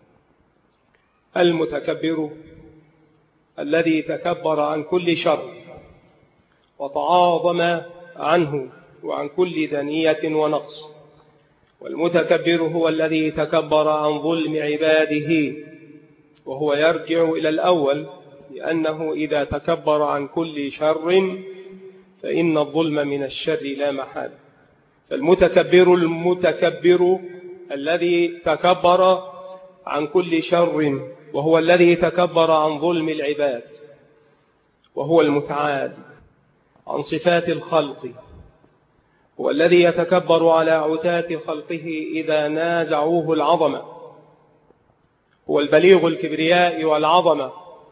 المتكبر الذي تكبر عن كل شر وتعاظم عنه وعن كل دنية ونقص. والمتكبر هو الذي تكبر عن ظلم عباده، وهو يرجع إلى الأول، لأنه إذا تكبر عن كل شر فإن الظلم من الشر لا محالة. فالمتكبر المتكبر الذي تكبر عن كل شر، وهو الذي تكبر عن ظلم العباد، وهو المتعال عن صفات الخلق، هو الذي يتكبر على عتاة خلقه إذا نازعوه العظمة، هو البليغ الكبرياء والعظمة.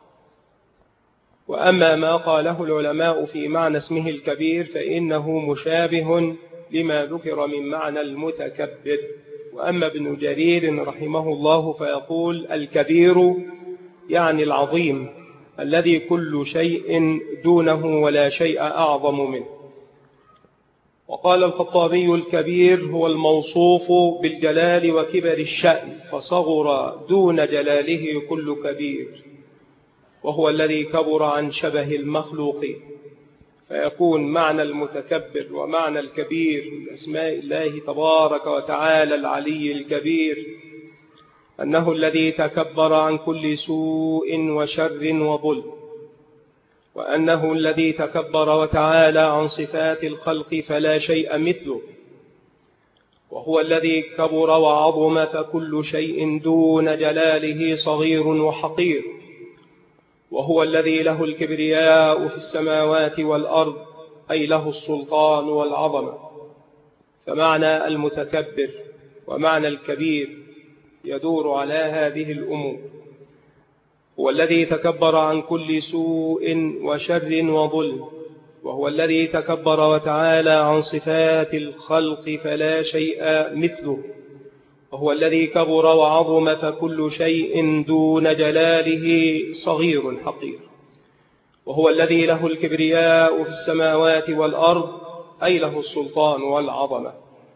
وأما ما قاله العلماء في معنى اسمه الكبير فإنه مشابه لما ذكر من معنى المتكبر. وأما ابن جرير رحمه الله فيقول الكبير يعني العظيم الذي كل شيء دونه ولا شيء أعظم منه. وقال الخطابي الكبير هو الموصوف بالجلال وكبر الشأن، فصغر دون جلاله كل كبير، وهو الذي كبر عن شبه المخلوق. فيكون معنى المتكبر ومعنى الكبير من أسماء الله تبارك وتعالى العلي الكبير أنه الذي تكبر عن كل سوء وشر وظلم، وأنه الذي تكبر وتعالى عن صفات الخلق فلا شيء مثله، وهو الذي كبر وعظم فكل شيء دون جلاله صغير وحقير، وهو الذي له الكبرياء في السماوات والأرض، أي له السلطان والعظمة. فمعنى المتكبر ومعنى الكبير يدور على هذه الأمور. هو الذي تكبر عن كل سوء وشر وظلم، وهو الذي تكبر وتعالى عن صفات الخلق فلا شيء مثله، وهو الذي كبر وعظم فكل شيء دون جلاله صغير حقير، وهو الذي له الكبرياء في السماوات والأرض، أي له السلطان والعظمة.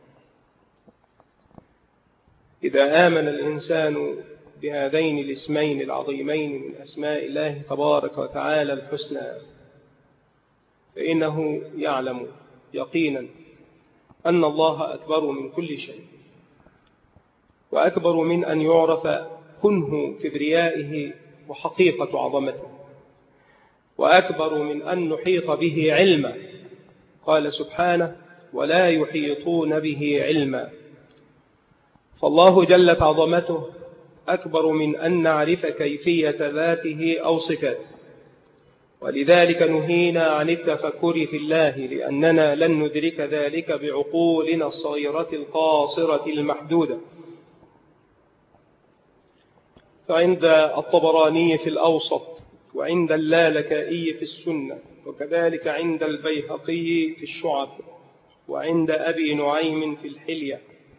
إذا آمن الإنسان بهذين الاسمين العظيمين من أسماء الله تبارك وتعالى الحسنى فإنه يعلم يقينا أن الله أكبر من كل شيء، وأكبر من أن يعرف كنه كبريائه وحقيقة عظمته، وأكبر من أن نحيط به علما. قال سبحانه ولا يحيطون به علما. فالله جلت عظمته أكبر من أن نعرف كيفية ذاته أو صفاته، ولذلك نهينا عن التفكر في الله، لأننا لن ندرك ذلك بعقولنا الصغيرة القاصرة المحدودة. فعند الطبراني في الأوسط، وعند اللالكائي في السنة، وكذلك عند البيهقي في الشعب، وعند أبي نعيم في الحلية،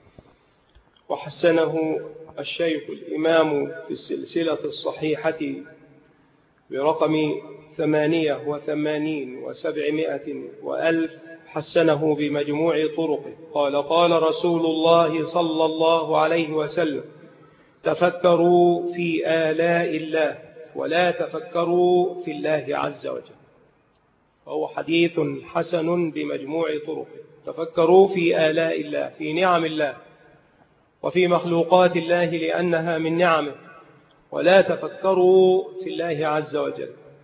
وحسنه الشيخ الإمام في السلسلة الصحيحة برقم ثمانية وثمانين وسبعمائة وألف، حسنه بمجموع طرقه. قال قال رسول الله صلى الله عليه وسلم تفكروا في آلاء الله ولا تفكروا في الله عز وجل. وهو حديث حسن بمجموع طرقه. تفكروا في آلاء الله، في نعم الله وفي مخلوقات الله لأنها من نعمه، ولا تفكروا في الله عز وجل،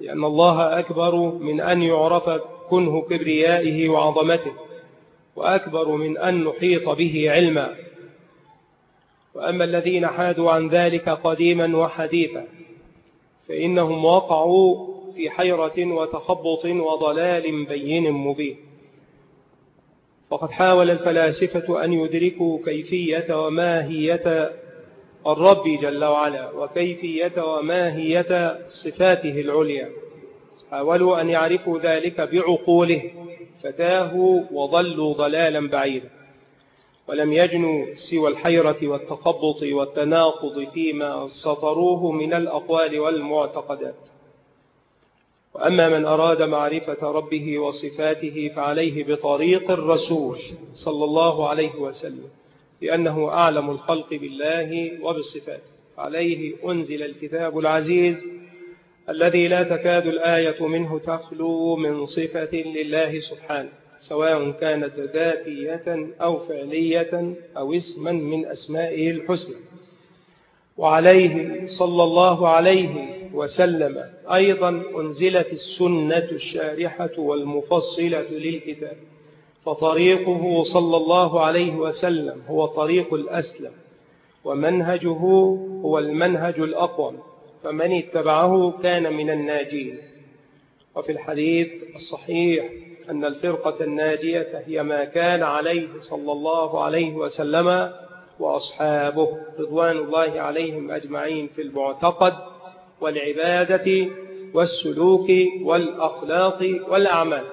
لأن الله أكبر من أن يعرف كنه كبريائه وعظمته، وأكبر من أن نحيط به علما. وأما الذين حادوا عن ذلك قديما وحديثا فإنهم وقعوا في حيرة وتخبط وضلال بين مبين. فقد حاول الفلاسفة أن يدركوا كيفية وماهية الرب جل وعلا وكيفية وماهية صفاته العليا، حاولوا أن يعرفوا ذلك بعقوله فتاهوا وضلوا ضلالا بعيدا، ولم يجنوا سوى الحيرة والتخبط والتناقض فيما سطروه من الأقوال والمعتقدات. وأما من أراد معرفة ربه وصفاته فعليه بطريق الرسول صلى الله عليه وسلم، لأنه أعلم الخلق بالله وبصفاته. عليه أنزل الكتاب العزيز الذي لا تكاد الآية منه تخلو من صفة لله سبحانه، سواء كانت ذاتية أو فعلية أو اسما من أسمائه الحسنى. وعليه صلى الله عليه وسلم أيضا أنزلت السنة الشارحة والمفصلة للكتاب، فطريقه صلى الله عليه وسلم هو طريق الأسلم، ومنهجه هو المنهج الأقوم، فمن اتبعه كان من الناجين. وفي الحديث الصحيح أن الفرقة الناجية هي ما كان عليه صلى الله عليه وسلم وأصحابه رضوان الله عليهم أجمعين في المعتقد والعبادة والسلوك والأخلاق والأعمال.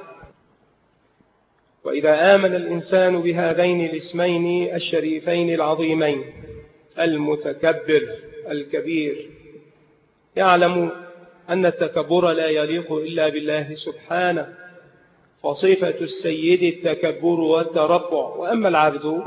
وإذا آمن الإنسان بهذين الاسمين الشريفين العظيمين المتكبر الكبير يعلم أن التكبر لا يليق إلا بالله سبحانه، فصفة السيد التكبر والترفع، وأما العبد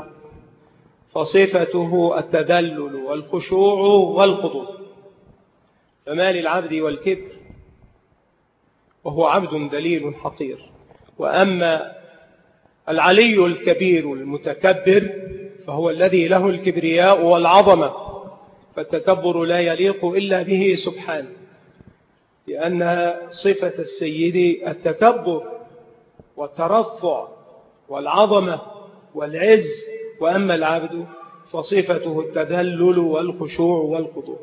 فصفته التذلل والخشوع والخضوع. فما للعبد والكبر وهو عبد ذليل حقير. وأما العلي الكبير المتكبر فهو الذي له الكبرياء والعظمة، فالتكبر لا يليق إلا به سبحانه، لأن صفة السيد التكبر والترفع والعظمة والعز، وأما العبد فصفته التذلل والخشوع والخضوع.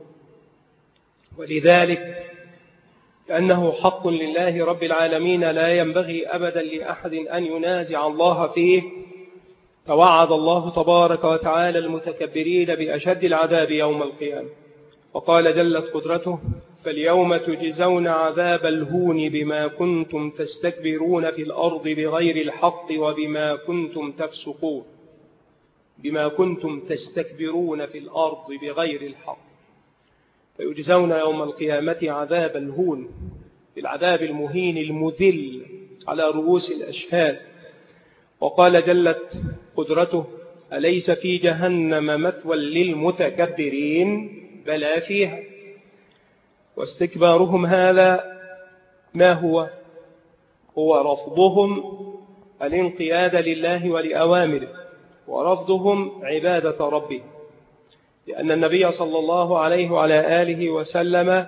ولذلك لأنه حق لله رب العالمين لا ينبغي أبدا لأحد أن ينازع الله فيه، توعد الله تبارك وتعالى المتكبرين بأشد العذاب يوم القيامة، وقال جلت قدرته: فاليوم تجزون عذاب الهون بما كنتم تستكبرون في الأرض بغير الحق وبما كنتم تفسقون. بما كنتم تستكبرون في الأرض بغير الحق، فيجزون يوم القيامة عذاب الهون، بالعذاب المهين المذل على رؤوس الأشهاد. وقال جلت قدرته: أليس في جهنم مثوى للمتكبرين؟ بلى فيها. واستكبارهم هذا ما هو؟ هو رفضهم الانقياد لله ولأوامره، ورفضهم عبادة ربه. لأن النبي صلى الله عليه وعلى آله وسلم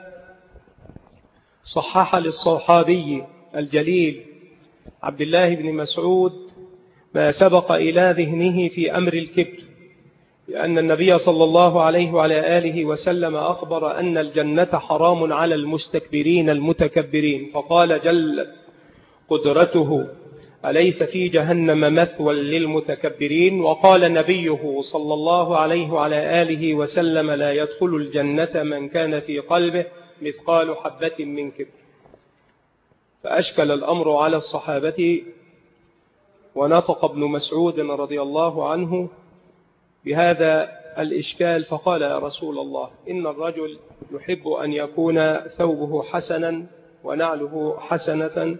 صحح للصحابي الجليل عبد الله بن مسعود ما سبق إلى ذهنه في أمر الكبر، لأن النبي صلى الله عليه وعلى آله وسلم أخبر أن الجنة حرام على المستكبرين المتكبرين، فقال جل قدرته: أليس في جهنم مثوى للمتكبرين؟ وقال نبيه صلى الله عليه وعلى آله وسلم: لا يدخل الجنة من كان في قلبه مثقال حبة من كبر. فأشكل الأمر على الصحابة، ونطق ابن مسعود رضي الله عنه بهذا الإشكال فقال: يا رسول الله، إن الرجل يحب أن يكون ثوبه حسنا ونعله حسنة،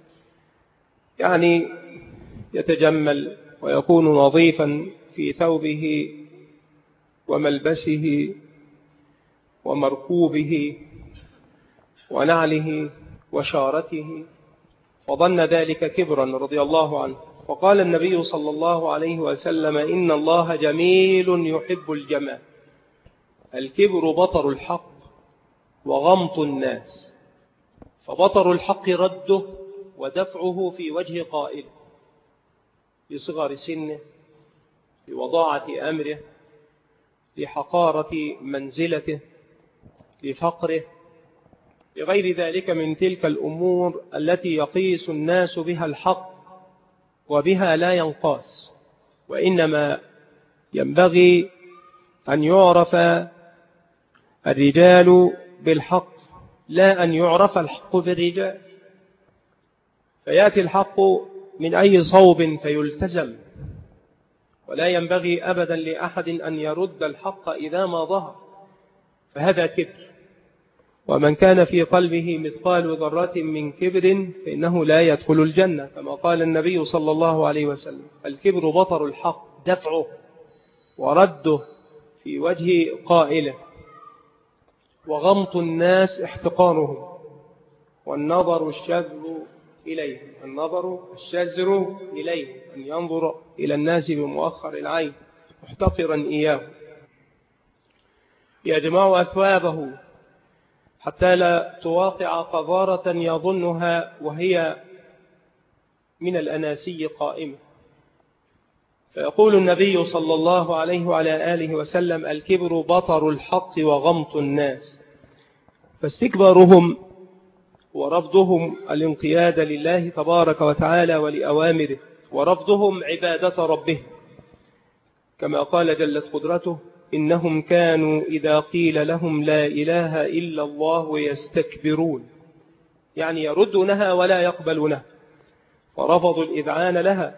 يعني يتجمل ويكون نظيفا في ثوبه وملبسه ومركوبه ونعله وشارته، وظن ذلك كبرا رضي الله عنه. وقال النبي صلى الله عليه وسلم: إن الله جميل يحب الجمال. الكبر بطر الحق وغمط الناس، فبطر الحق رده ودفعه في وجه قائل لصغر سنه، لوضاعة أمره، لحقارة منزلته، لفقره، لغير ذلك من تلك الأمور التي يقيس الناس بها الحق وبها لا ينقاس. وإنما ينبغي أن يعرف الرجال بالحق، لا أن يعرف الحق بالرجال. فيأتي الحق من أي صوب فيلتزم، ولا ينبغي أبدا لأحد أن يرد الحق إذا ما ظهر، فهذا كبر. ومن كان في قلبه مثقال ذرة من كبر فإنه لا يدخل الجنة، كما قال النبي صلى الله عليه وسلم: الكبر بطر الحق دفعه ورده في وجه قائله، وغمط الناس احتقارهم، والنظر الشذر إليه النظر الشذر إليه أن ينظر إلى الناس بمؤخر العين محتقرا إياه، يجمع أثوابه حتى لا تواقع قذارة يظنها وهي من الأناسي قائمة. فيقول النبي صلى الله عليه وعلى آله وسلم: الكبر بطر الحق وغمط الناس. فاستكبارهم ورفضهم الانقياد لله تبارك وتعالى ولأوامره، ورفضهم عبادة ربهم، كما قال جلت قدرته: إنهم كانوا إذا قيل لهم لا إله إلا الله يستكبرون، يعني يردونها ولا يقبلونها، فرفضوا الإذعان لها.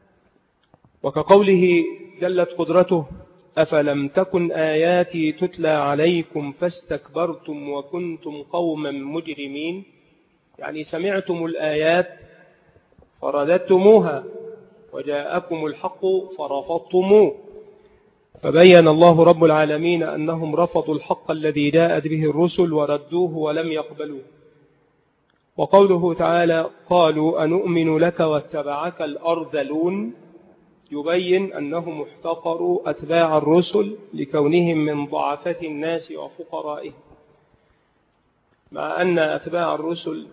وكقوله جلت قدرته: أفلم تكن آياتي تتلى عليكم فاستكبرتم وكنتم قوما مجرمين، يعني سمعتم الآيات فرددتموها، وجاءكم الحق فرفضتموه. فبين الله رب العالمين أنهم رفضوا الحق الذي جاءت به الرسل وردوه ولم يقبلوه. وقوله تعالى: قالوا أنؤمن لك واتبعك الأرذلون، يبين أنهم احتقروا أتباع الرسل لكونهم من ضعفة الناس وفقرائهم، مع أن أتباع الرسل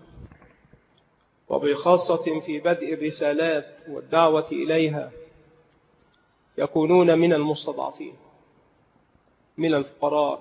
وبخاصة في بدء الرسالات والدعوة إليها يكونون من المستضعفين من الفقراء.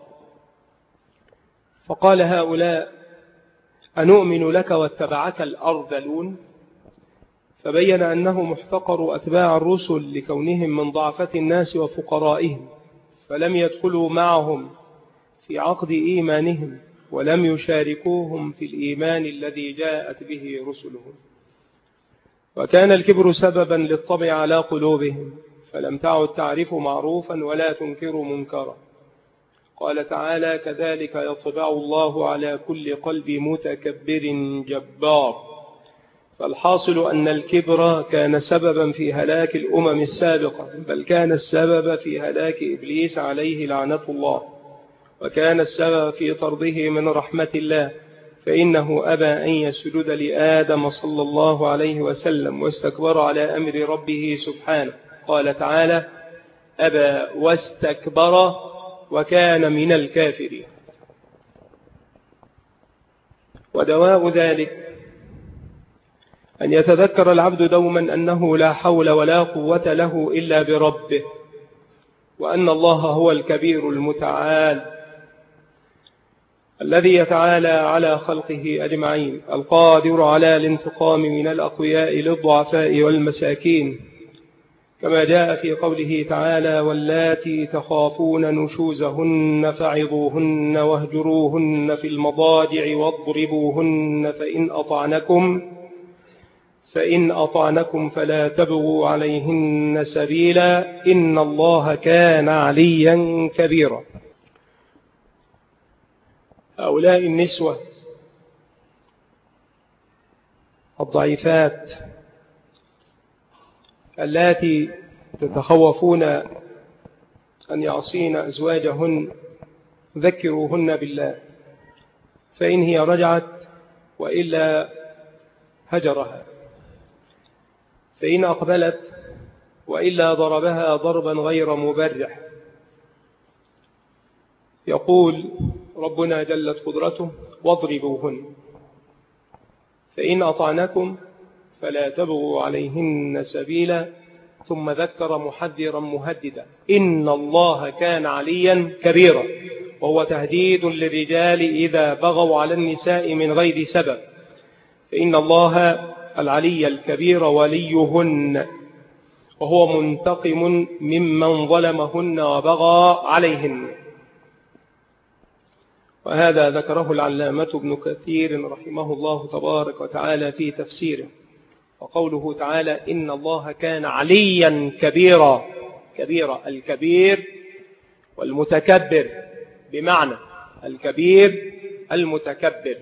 فقال هؤلاء: أنؤمن لك واتبعك الأرذلون، فبين أنهم احتقروا أتباع الرسل لكونهم من ضعفة الناس وفقرائهم، فلم يدخلوا معهم في عقد إيمانهم، ولم يشاركوهم في الإيمان الذي جاءت به رسلهم. وكان الكبر سببا للطبع على قلوبهم، فلم تعد تعرف معروفا ولا تنكر منكرا. قال تعالى: كذلك يطبع الله على كل قلب متكبر جبار. فالحاصل أن الكبر كان سببا في هلاك الأمم السابقة، بل كان السبب في هلاك إبليس عليه لعنة الله، وكان السبب في طرده من رحمة الله، فإنه أبى أن يسجد لآدم صلى الله عليه وسلم واستكبر على أمر ربه سبحانه. قال تعالى: أبى واستكبر وكان من الكافرين. ودواء ذلك أن يتذكر العبد دوما أنه لا حول ولا قوة له إلا بربه، وأن الله هو الكبير المتعال الذي يتعالى على خلقه أجمعين، القادر على الانتقام من الأقوياء للضعفاء والمساكين، كما جاء في قوله تعالى: واللاتي تخافون نشوزهن فعظوهن واهجروهن في المضاجع واضربوهن فإن أطعنكم فإن أطعنكم فلا تبغوا عليهن سبيلا إن الله كان عليا كبيرا. هؤلاء النسوة الضعيفات اللاتي تتخوفون أن يعصين أزواجهن ذكروهن بالله، فإن هي رجعت وإلا هجرها، فإن أقبلت وإلا ضربها ضربا غير مبرح. يقول ربنا جلت قدرته: واضربوهن. فإن أطعنكم فلا تبغوا عليهن سبيلا، ثم ذكر محذرا مهددا: إن الله كان عليا كبيرا، وهو تهديد للرجال إذا بغوا على النساء من غير سبب، فإن الله العلي الكبير وليهن، وهو منتقم ممن ظلمهن وبغى عليهن. وهذا ذكره العلامة ابن كثير رحمه الله تبارك وتعالى في تفسيره. وقوله تعالى: إن الله كان عليا كبيرا، كبيرا الكبير والمتكبر، بمعنى الكبير المتكبر.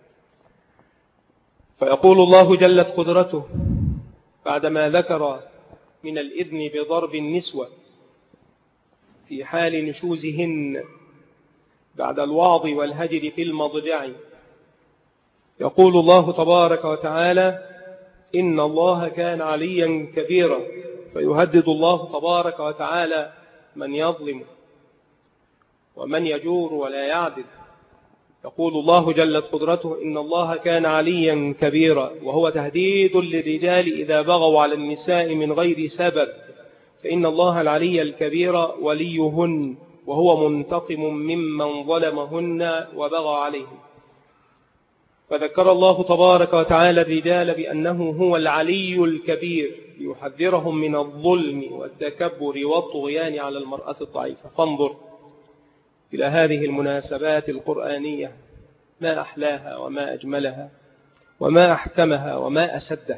فيقول الله جلت قدرته بعدما ذكر من الإذن بضرب النسوة في حال نشوزهن بعد الوعظ والهجر في المضجع، يقول الله تبارك وتعالى: إن الله كان عليا كبيرا، فيهدد الله تبارك وتعالى من يظلم ومن يجور ولا يعدل. يقول الله جلت قدرته: إن الله كان عليا كبيرا، وهو تهديد للرجال إذا بغوا على النساء من غير سبب، فإن الله العلي الكبير وليهن، وهو منتقم ممن ظلمهن وبغى عليهم. فذكر الله تبارك وتعالى الرجال بأنه هو العلي الكبير ليحذرهم من الظلم والتكبر والطغيان على المرأة الضعيفة. فانظر إلى هذه المناسبات القرآنية، ما أحلاها وما أجملها وما أحكمها وما أسدها.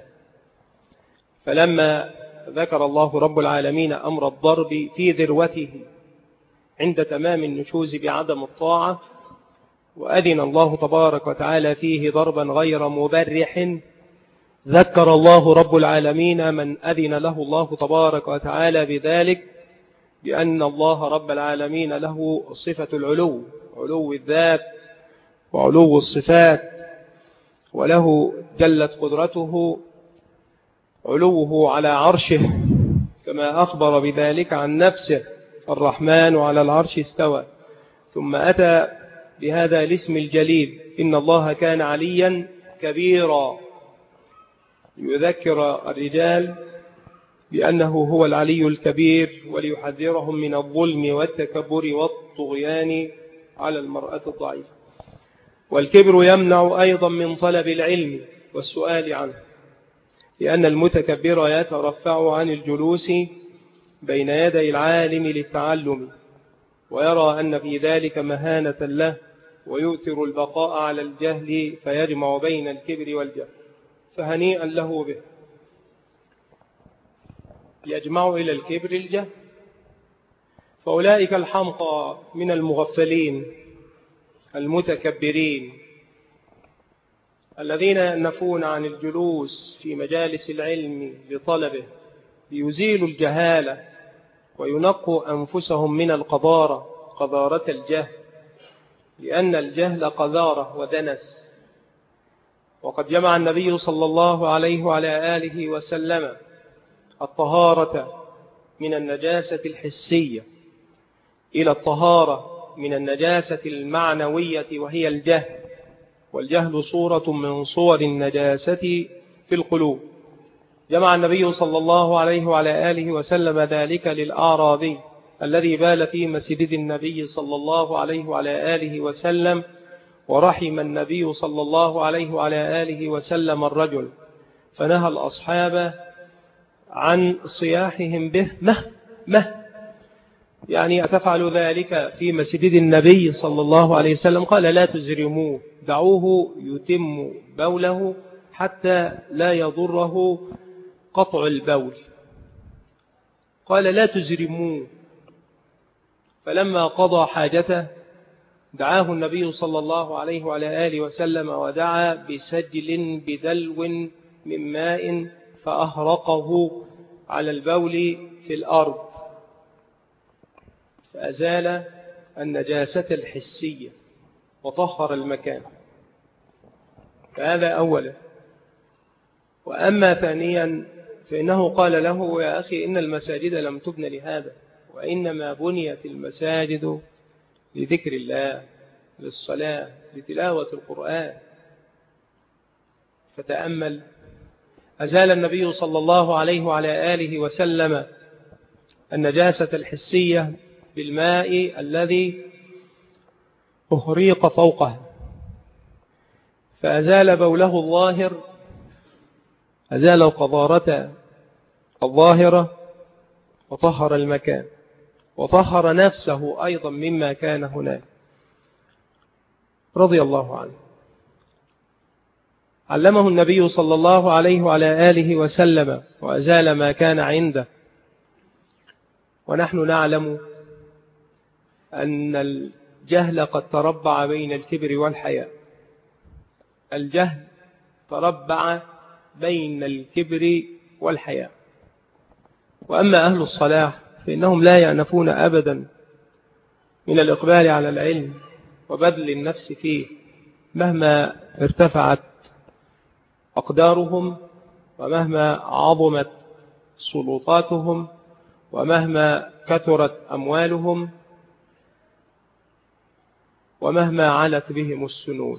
فلما ذكر الله رب العالمين أمر الضرب في ذروته عند تمام النشوز بعدم الطاعة، وأذن الله تبارك وتعالى فيه ضربا غير مبرح، ذكر الله رب العالمين من أذن له الله تبارك وتعالى بذلك بأن الله رب العالمين له صفة العلو، علو الذات وعلو الصفات، وله جلت قدرته علوه على عرشه، كما أخبر بذلك عن نفسه: الرحمن على العرش استوى. ثم أتى بهذا الاسم الجليل: إن الله كان عليا كبيرا، ليذكر الرجال بأنه هو العلي الكبير، وليحذرهم من الظلم والتكبر والطغيان على المرأة الضعيفة. والكبر يمنع أيضا من طلب العلم والسؤال عنه، لأن المتكبر يترفع عن الجلوس بين يدي العالم للتعلم، ويرى أن في ذلك مهانة له، ويؤثر البقاء على الجهل، فيجمع بين الكبر والجهل. فهنيئا له به، يجمع إلى الكبر الجهل. فأولئك الحمقى من المغفلين المتكبرين الذين ينفون عن الجلوس في مجالس العلم لطلبه ليزيلوا الجهالة وينقوا أنفسهم من القذارة، قذارة الجهل، لأن الجهل قذارة ودنس. وقد جمع النبي صلى الله عليه وعلى آله وسلم الطهارة من النجاسة الحسية إلى الطهارة من النجاسة المعنوية، وهي الجهل. والجهل صورة من صور النجاسة في القلوب. جمع النبي صلى الله عليه وعلى آله وسلم ذلك للأعرابي الذي بال في مسجد النبي صلى الله عليه وعلى آله وسلم، ورحم النبي صلى الله عليه وعلى آله وسلم الرجل، فنهى الأصحاب عن صياحهم به: مه مه، يعني أتفعل ذلك في مسجد النبي صلى الله عليه وسلم؟ قال: لا تزرموه، دعوه يتم بوله حتى لا يضره قطع البول. قال: لا تزرموه. فلما قضى حاجته دعاه النبي صلى الله عليه وعلى آله وسلم، ودعا بسجل بدلو من ماء فأهرقه على البول في الأرض، فأزال النجاسة الحسية وطهر المكان. فهذا أولا. وأما ثانيا فإنه قال له: يا أخي، إن المساجد لم تبن لهذا، وإنما بنيت المساجد لذكر الله، للصلاة، لتلاوة القرآن. فتأمل، أزال النبي صلى الله عليه وعلى آله وسلم النجاسة الحسية بالماء الذي أهريق فوقه، فأزال بوله الظاهر، أزال القذارة الظاهرة، وطهر المكان، وطهر نفسه أيضا مما كان هناك رضي الله عنه. علمه النبي صلى الله عليه وعلى آله وسلم وأزال ما كان عنده. ونحن نعلم أن الجهل قد تربع بين الكبر والحياء. الجهل تربع بين الكبر والحياء. وأما أهل الصلاح فإنهم لا يأنفون أبدا من الإقبال على العلم وبذل النفس فيه مهما ارتفعت أقدارهم، ومهما عظمت سلطاتهم، ومهما كثرت أموالهم، ومهما علت بهم السنون،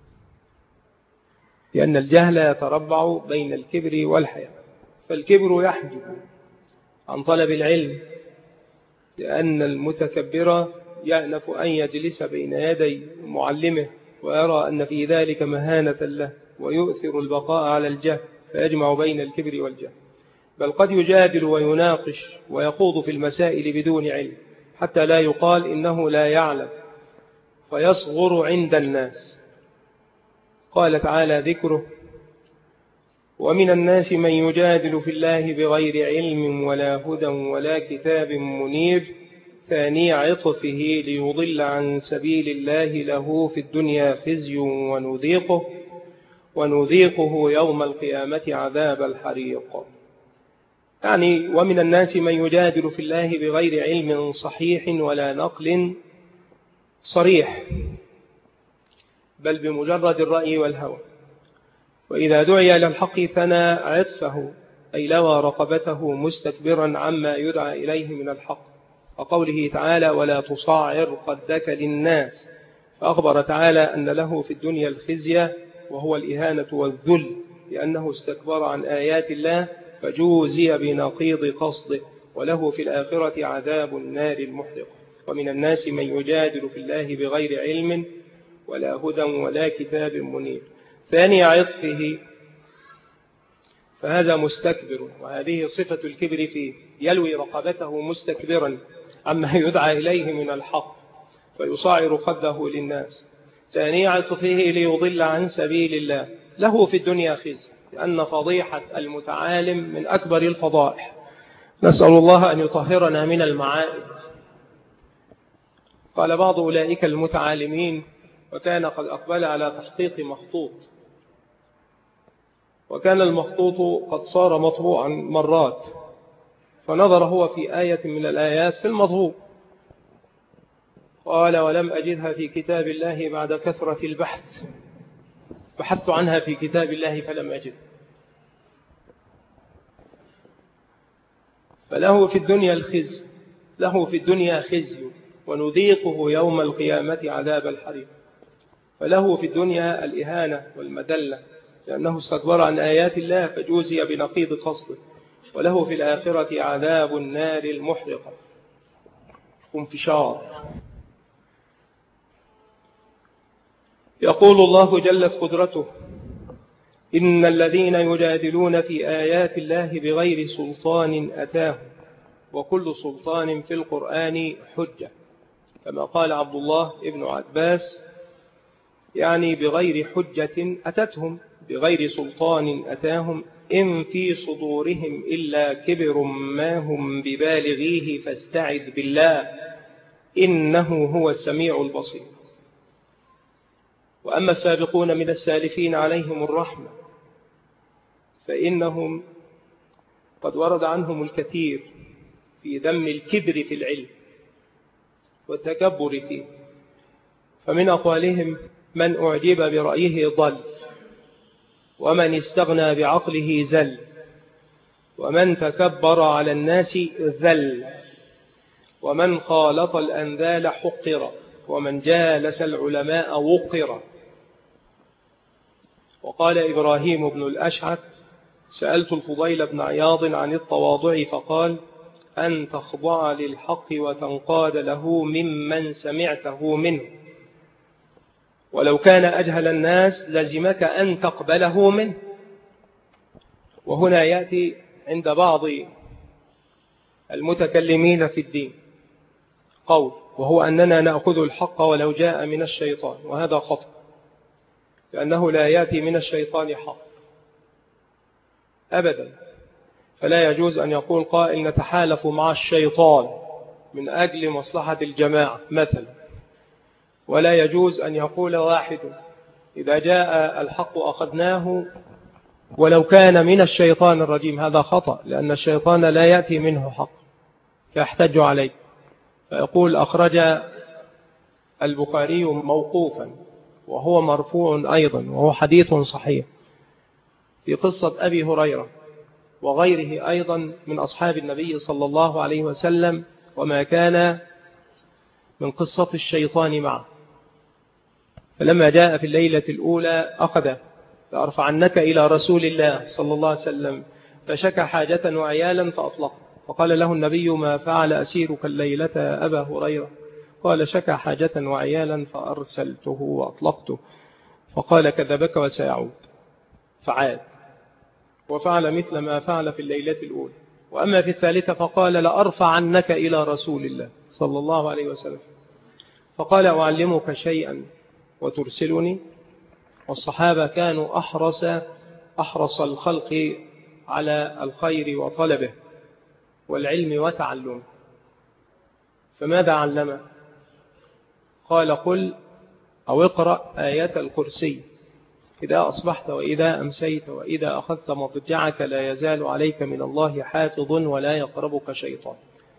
لأن الجهل يتربع بين الكبر والحياء. فالكبر يحجب عن طلب العلم، لأن المتكبر يأنف أن يجلس بين يدي معلمه ويرى أن في ذلك مهانة له، ويؤثر البقاء على الجهل، فيجمع بين الكبر والجهل. بل قد يجادل ويناقش ويخوض في المسائل بدون علم، حتى لا يقال إنه لا يعلم، فيصغر عند الناس. قال تعالى ذكره: ومن الناس من يجادل في الله بغير علم ولا هدى ولا كتاب منير ثاني عطفه ليضل عن سبيل الله له في الدنيا خزي ونذيقه ونذيقه يوم القيامة عذاب الحريق. يعني ومن الناس من يجادل في الله بغير علم صحيح ولا نقل صريح، بل بمجرد الرأي والهوى. وإذا دعي إلى الحق ثنى عطفه، أي لوى رقبته مستكبرا عما يدعى إليه من الحق. وقوله تعالى: ولا تصاعر خدك للناس، فأخبر تعالى أن له في الدنيا الخزي وهو الإهانة والذل، لأنه استكبر عن آيات الله فجوزي بنقيض قصده، وله في الآخرة عذاب النار المحرق. ومن الناس من يجادل في الله بغير علم ولا هدى ولا كتاب منير ثاني عطفه، فهذا مستكبر، وهذه صفة الكبر فيه، يلوي رقبته مستكبرا عما يدعى إليه من الحق، فيصاعر خده للناس. ثاني عطفه ليضل عن سبيل الله، له في الدنيا خزي، لأن فضيحة المتعالم من أكبر الفضائح. نسأل الله أن يطهرنا من المعائب. قال بعض أولئك المتعالمين، وكان قد أقبل على تحقيق مخطوط، وكان المخطوط قد صار مطبوعا مرات، فنظر هو في آية من الآيات في المطبوع، قال: ولم أجدها في كتاب الله بعد كثرة البحث، بحثت عنها في كتاب الله فلم أجد. فله في الدنيا الخزي، له في الدنيا خزي ونذيقه يوم القيامة عذاب الحريق. فله في الدنيا الإهانة والمذلة، لأنه استكبر عن آيات الله فجوزي بنقيض قصده. وله في الآخرة عذاب النار المحرقة، انفشار. يقول الله جلت قدرته: إن الذين يجادلون في آيات الله بغير سلطان أتاهم، وكل سلطان في القرآن حجة، كما قال عبد الله ابن عباس، يعني بغير حجة أتتهم، بغير سلطان أتاهم، إن في صدورهم إلا كبر ما هم ببالغيه فاستعذ بالله إنه هو السميع البصير. وأما السابقون من السالفين عليهم الرحمة فإنهم قد ورد عنهم الكثير في ذم الكبر في العلم والتكبر فيه. فمن أقوالهم: من أعجب برأيه ضل، ومن استغنى بعقله زل، ومن تكبر على الناس ذل، ومن خالط الأنذال حقر، ومن جالس العلماء وقر. وقال إبراهيم بن الأشعث: سألت الفضيل بن عياض عن التواضع فقال: أن تخضع للحق وتنقاد له ممن سمعته منه، ولو كان أجهل الناس لزمك أن تقبله منه. وهنا يأتي عند بعض المتكلمين في الدين قول، وهو أننا نأخذ الحق ولو جاء من الشيطان، وهذا خطأ، لأنه لا يأتي من الشيطان حق أبدا. فلا يجوز أن يقول قائل نتحالف مع الشيطان من أجل مصلحة الجماعة مثلا، ولا يجوز أن يقول واحد إذا جاء الحق أخذناه ولو كان من الشيطان الرجيم، هذا خطأ، لأن الشيطان لا يأتي منه حق فيحتج عليه. فيقول أخرج البخاري موقوفا وهو مرفوع أيضا، وهو حديث صحيح، في قصة أبي هريرة وغيره أيضا من أصحاب النبي صلى الله عليه وسلم، وما كان من قصة الشيطان معه. فلما جاء في الليلة الأولى أخذ فأرفعنك إلى رسول الله صلى الله عليه وسلم، فشكى حاجة وعيالا فأطلق. فقال له النبي: ما فعل أسيرك الليلة أبا هريرة؟ قال: شكى حاجة وعيالا فأرسلته وأطلقته. فقال: كذبك وسيعود. فعاد وفعل مثل ما فعل في الليلة الأولى. وأما في الثالثة فقال: لأرفعنك إلى رسول الله صلى الله عليه وسلم. فقال: أعلمك شيئا وترسلني؟ والصحابة كانوا أحرص أحرص الخلق على الخير وطلبه والعلم وتعلمه. فماذا علمه؟ قال: قل أو اقرأ آية الكرسي إذا أصبحت وإذا أمسيت وإذا أخذت مضجعك، لا يزال عليك من الله حافظ ولا يقربك شيطان.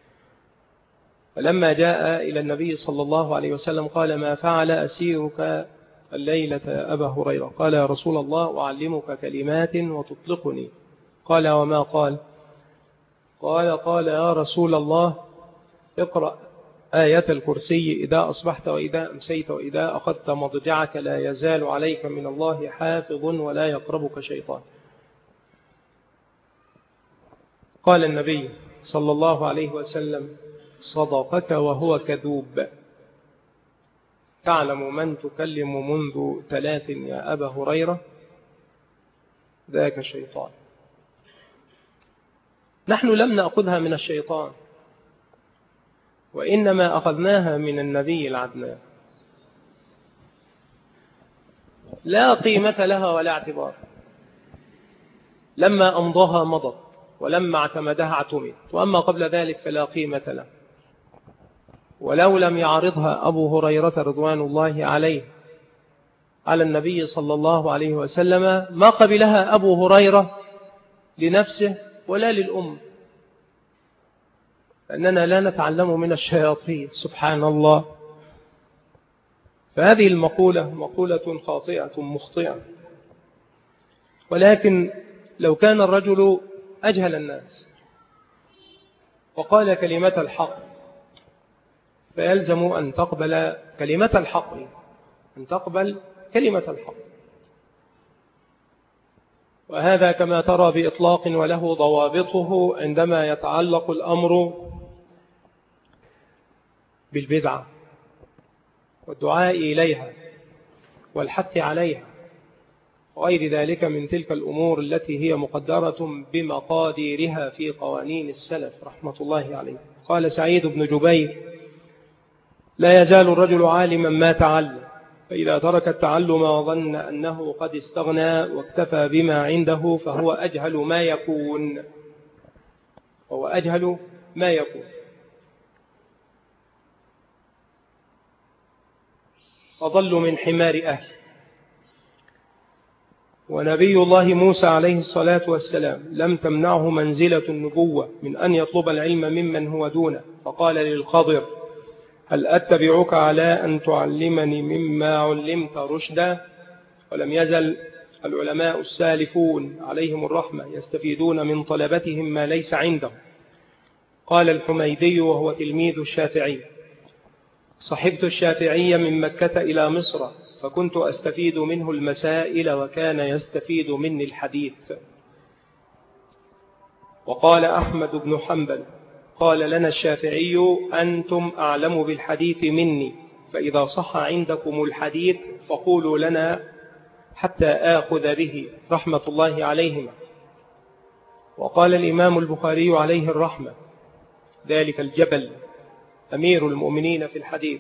فلما جاء إلى النبي صلى الله عليه وسلم قال: ما فعل أسيرك الليلة أبا هريرة؟ قال: يا رسول الله أعلمك كلمات وتطلقني. قال: وما قال؟ قال: قال يا رسول الله اقرأ آية الكرسي إذا أصبحت وإذا أمسيت وإذا أخذت مضجعك، لا يزال عليك من الله حافظ ولا يقربك شيطان. قال النبي صلى الله عليه وسلم: صدقك وهو كذوب. تعلم من تكلم منذ ثلاث يا أبا هريرة؟ ذاك الشيطان. نحن لم نأخذها من الشيطان، وإنما أخذناها من النبي العدنان، لا قيمة لها ولا اعتبار. لما أمضاها مضت، ولما اعتمدها اعتمد، وأما قبل ذلك فلا قيمة لها. ولو لم يعرضها أبو هريرة رضوان الله عليه على النبي صلى الله عليه وسلم ما قبلها أبو هريرة لنفسه ولا للأم، لأننا لا نتعلم من الشياطين سبحان الله. فهذه المقولة مقولة خاطئة مخطئة. ولكن لو كان الرجل أجهل الناس وقال كلمة الحق، فيلزم أن تقبل كلمة الحق، أن تقبل كلمة الحق. وهذا كما ترى بإطلاق وله ضوابطه عندما يتعلق الأمر بالبدعة والدعاء إليها والحث عليها وغير ذلك من تلك الأمور التي هي مقدرة بمقاديرها في قوانين السلف رحمة الله عليه. قال سعيد بن جبير: لا يزال الرجل عالما ما تعلم، فإذا ترك التعلم وظن أنه قد استغنى واكتفى بما عنده فهو أجهل ما يكون هو أجهل ما يكون. أضل من حمار أهل. ونبي الله موسى عليه الصلاة والسلام لم تمنعه منزلة النبوة من أن يطلب العلم ممن هو دونه، فقال للخضر: هل أتبعك على أن تعلمني مما علمت رشدا؟ ولم يزل العلماء السالفون عليهم الرحمة يستفيدون من طلبتهم ما ليس عندهم. قال الحميدي وهو تلميذ الشافعي: صحبت الشافعي من مكة إلى مصر فكنت أستفيد منه المسائل وكان يستفيد مني الحديث. وقال أحمد بن حنبل قال لنا الشافعي أنتم أعلم بالحديث مني، فإذا صح عندكم الحديث فقولوا لنا حتى آخذ به، رحمة الله عليهما. وقال الإمام البخاري عليه الرحمة ذلك الجبل أمير المؤمنين في الحديث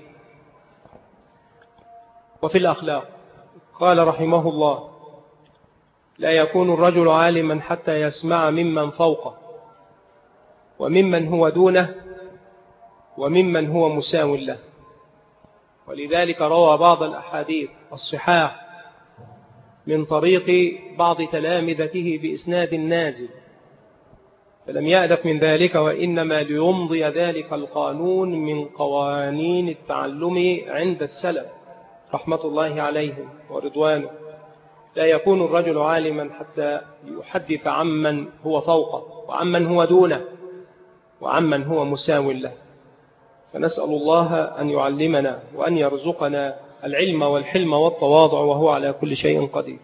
وفي الأخلاق، قال رحمه الله لا يكون الرجل عالما حتى يسمع ممن فوقه وممن هو دونه وممن هو مساو له. ولذلك روى بعض الأحاديث الصحاح من طريق بعض تلامذته بإسناد نازل، فلم يألف من ذلك وإنما ليمضي ذلك القانون من قوانين التعلم عند السلف رحمة الله عليهم ورضوانه. لا يكون الرجل عالما حتى يحدث عمن هو فوقه وعمن هو دونه وعمن هو مساو له. فنسأل الله أن يعلمنا وأن يرزقنا العلم والحلم والتواضع وهو على كل شيء قدير.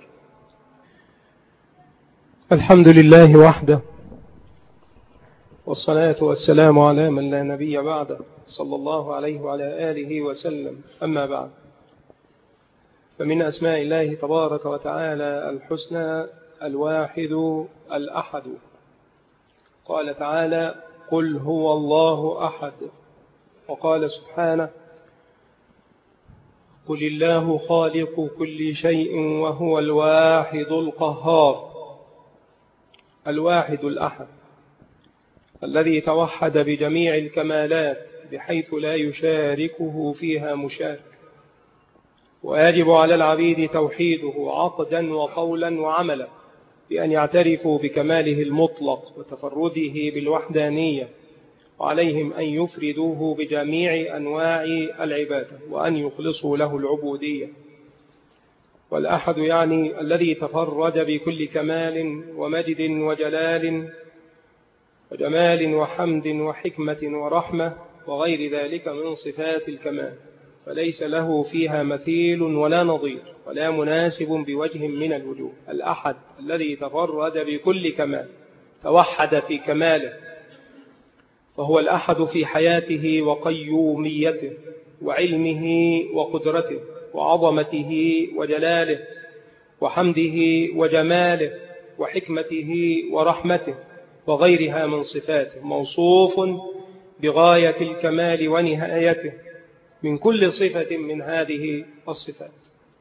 الحمد لله وحده، والصلاة والسلام على من لا نبي بعده، صلى الله عليه وعلى آله وسلم. أما بعد، فمن أسماء الله تبارك وتعالى الحسنى الواحد الأحد. قال تعالى قل هو الله أحد، وقال سبحانه قل الله خالق كل شيء وهو الواحد القهار. الواحد الأحد الذي توحد بجميع الكمالات بحيث لا يشاركه فيها مشارك، ويجب على العبيد توحيده عقدا وقولا وعملا بأن يعترفوا بكماله المطلق وتفرده بالوحدانية، وعليهم أن يفردوه بجميع أنواع العبادة وأن يخلصوا له العبودية. والأحد يعني الذي تفرد بكل كمال ومجد وجلال وجمال وحمد وحكمة ورحمة وغير ذلك من صفات الكمال، فليس له فيها مثيل ولا نظير ولا مناسب بوجه من الوجوه. الأحد الذي تفرد بكل كمال توحد في كماله، فهو الأحد في حياته وقيوميته وعلمه وقدرته وعظمته وجلاله وحمده وجماله وحكمته ورحمته وغيرها من صفاته، موصوف بغاية الكمال ونهايته من كل صفة من هذه الصفات.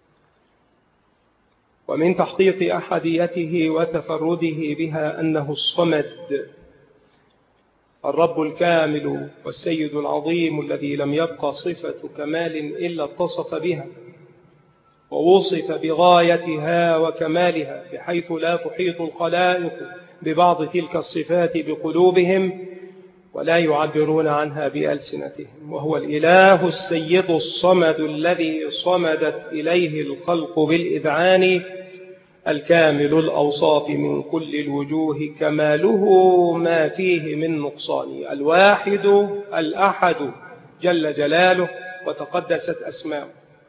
ومن تحقيق أحديته وتفرده بها أنه الصمد، الرب الكامل والسيد العظيم الذي لم يبقى صفة كمال إلا اتصف بها ووصف بغايتها وكمالها، بحيث لا تحيط الخلائق ببعض تلك الصفات بقلوبهم ولا يعبرون عنها بألسنتهم. وهو الإله السيد الصمد الذي صمدت إليه الخلق بالإذعان، الكامل الأوصاف من كل الوجوه، كماله ما فيه من نقصان. الواحد الأحد جل جلاله وتقدست أسماؤه.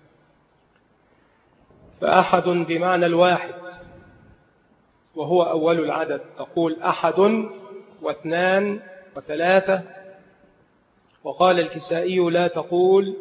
فأحد بمعنى الواحد، وهو أول العدد، تقول أحد واثنان وثلاثة. وقال الكسائي لا تقول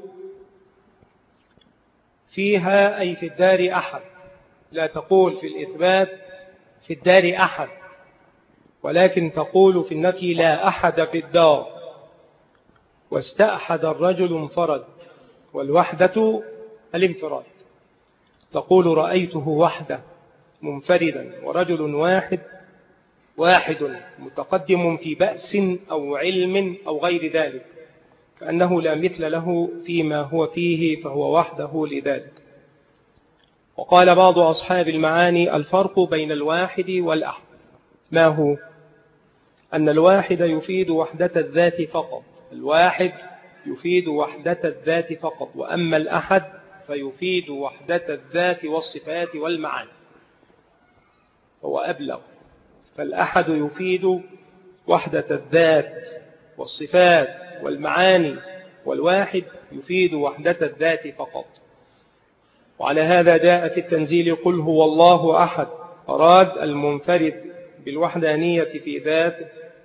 فيها أي في الدار أحد، لا تقول في الإثبات في الدار أحد، ولكن تقول في النفي لا أحد في الدار. واستأحد الرجل انفرد، والوحدة الانفراد. تقول رأيته وحده منفردا، ورجل واحد واحد متقدم في بأس أو علم أو غير ذلك، كأنه لا مثل له فيما هو فيه، فهو وحده لذلك. وقال بعض أصحاب المعاني الفرق بين الواحد والأحد ما هو؟ أن الواحد يفيد وحدة الذات فقط، الواحد يفيد وحدة الذات فقط، وأما الأحد فيفيد وحدة الذات والصفات والمعاني، هو أبلغ. فالأحد يفيد وحدة الذات والصفات والمعاني، والواحد يفيد وحدة الذات فقط. وعلى هذا جاء في التنزيل قل هو الله أحد، أراد المنفرد بالوحدانية في ذاته،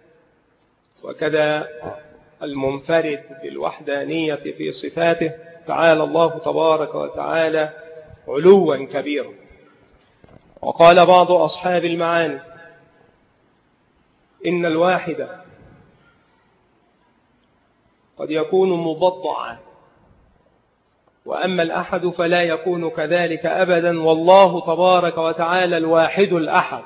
وكذا المنفرد بالوحدانية في صفاته، تعالى الله تبارك وتعالى علوا كبيرا. وقال بعض أصحاب المعاني إن الواحد قد يكون مبضعا، وأما الأحد فلا يكون كذلك أبدا، والله تبارك وتعالى الواحد الأحد.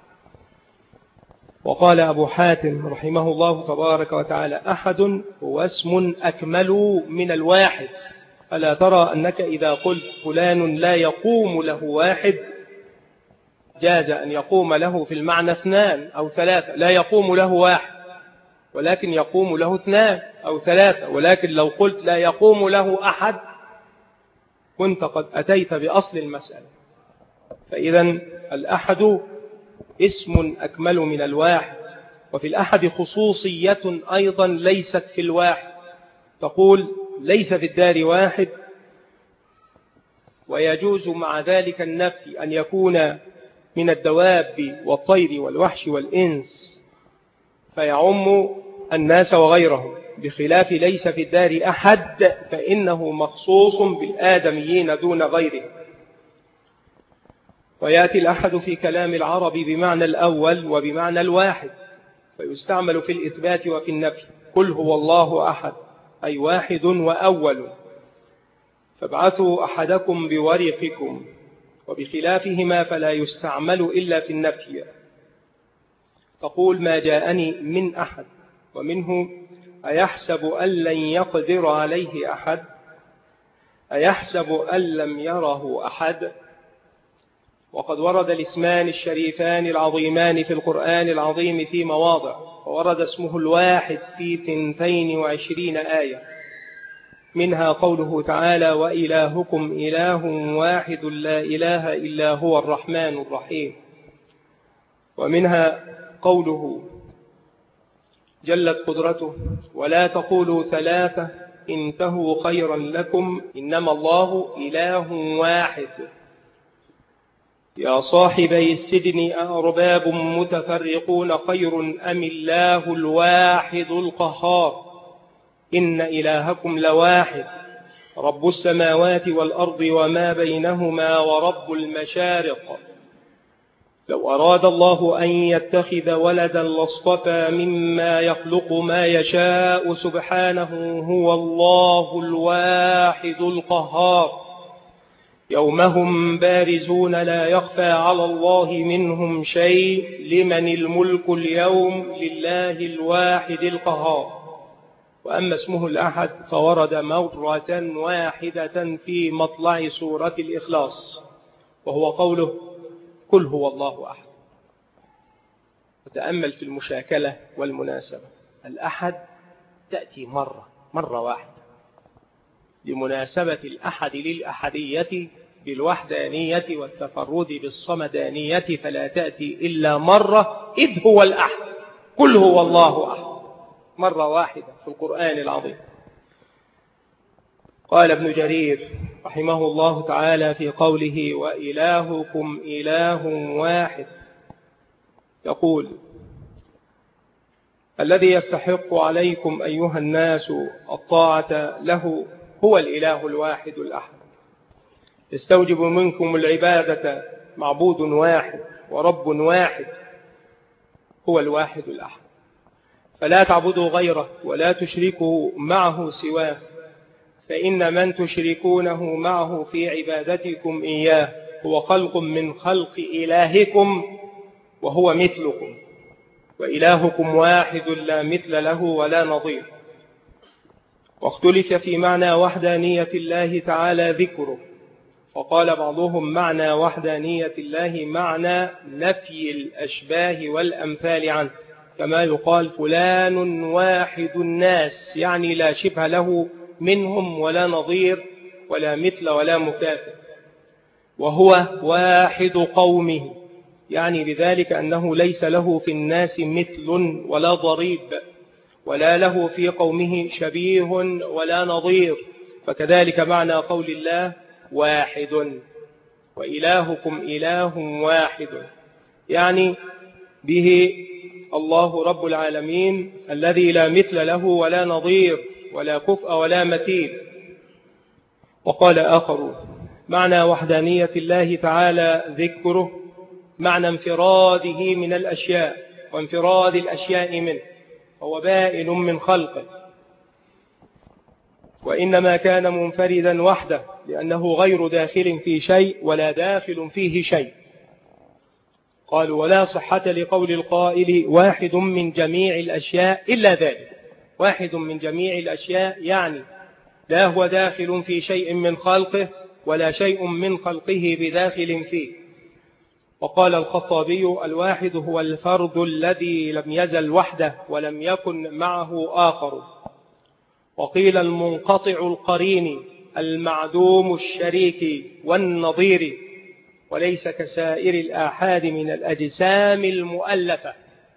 وقال أبو حاتم رحمه الله تبارك وتعالى أحد هو اسم أكمل من الواحد، ألا ترى أنك إذا قلت فلان لا يقوم له واحد جاز أن يقوم له في المعنى اثنان أو ثلاثة، لا يقوم له واحد ولكن يقوم له اثنان أو ثلاثة، ولكن لو قلت لا يقوم له أحد كنت قد أتيت بأصل المسألة. فإذا الأحد اسم أكمل من الواحد، وفي الأحد خصوصية أيضا ليست في الواحد، تقول ليس في الدار واحد، ويجوز مع ذلك النفي أن يكون من الدواب والطير والوحش والإنس فيعم الناس وغيرهم، بخلاف ليس في الدار أحد فإنه مخصوص بالآدميين دون غيره. ويأتي الأحد في كلام العرب بمعنى الأول وبمعنى الواحد، فيستعمل في الإثبات وفي النفي. قل هو الله أحد أي واحد وأول، فابعثوا أحدكم بورقكم، وبخلافهما فلا يستعمل إلا في النفي. تقول ما جاءني من أحد، ومنه أيحسب أن لن يقدر عليه أحد، أيحسب أن لم يره أحد. وقد ورد الاسمان الشريفان العظيمان في القرآن العظيم في مواضع، وورد اسمه الواحد في ثنتين وعشرين آية، منها قوله تعالى وإلهكم إله واحد لا إله إلا هو الرحمن الرحيم، ومنها قوله جلت قدرته ولا تقولوا ثلاثة انتهوا خيرا لكم إنما الله إله واحد. يا صاحبي السجن أأرباب متفرقون خير أم الله الواحد القهار إن إلهكم لواحد رب السماوات والأرض وما بينهما ورب المشارق. لو أراد الله أن يتخذ ولدا لاصطفى مما يخلق ما يشاء سبحانه هو الله الواحد القهار. يوم هم بارزون لا يخفى على الله منهم شيء لمن الملك اليوم لله الواحد القهار. وأما اسمه الأحد فورد مرة واحدة في مطلع سورة الإخلاص، وهو قوله قل هو الله أحد. وتأمل في المشاكلة والمناسبة، الأحد تأتي مرة مرة واحدة لمناسبة الأحد للأحدية بالوحدانية والتفرد بالصمدانية، فلا تأتي إلا مرة إذ هو الأحد. قل هو الله أحد مرة واحدة في القرآن العظيم. قال ابن جرير رحمه الله تعالى في قوله وإلهكم إله واحد، يقول الذي يستحق عليكم أيها الناس الطاعة له هو الإله الواحد الأحد، يستوجب منكم العبادة معبود واحد ورب واحد هو الواحد الأحد، فلا تعبدوا غيره ولا تشركوا معه سواه، فإن من تشركونه معه في عبادتكم إياه هو خلق من خلق إلهكم وهو مثلكم، وإلهكم واحد لا مثل له ولا نظير. واختلف في معنى وحدانية الله تعالى ذكره، وقال بعضهم معنى وحدانية الله معنى نفي الأشباه والأمثال عنه، كما يقال فلان واحد الناس، يعني لا شبه له منهم ولا نظير ولا مثل ولا مكافئ. وهو واحد قومه، يعني بذلك أنه ليس له في الناس مثل ولا ضريب، ولا له في قومه شبيه ولا نظير. فكذلك معنى قول الله واحد وإلهكم إله واحد، يعني به الله رب العالمين الذي لا مثل له ولا نظير ولا كفء ولا مثيل. وقال آخر: معنى وحدانية الله تعالى ذكره معنى انفراده من الأشياء وانفراد الأشياء منه، هو بائن من خلقه، وإنما كان منفردا وحده لأنه غير داخل في شيء ولا داخل فيه شيء. قالوا: ولا صحة لقول القائل واحد من جميع الأشياء إلا ذلك. واحد من جميع الأشياء يعني لا هو داخل في شيء من خلقه ولا شيء من خلقه بداخل فيه. وقال الخطابي: الواحد هو الفرد الذي لم يزل وحده ولم يكن معه آخر. وقيل المنقطع القرين المعدوم الشريك والنظير، وليس كسائر الآحاد من الأجسام المؤلفة.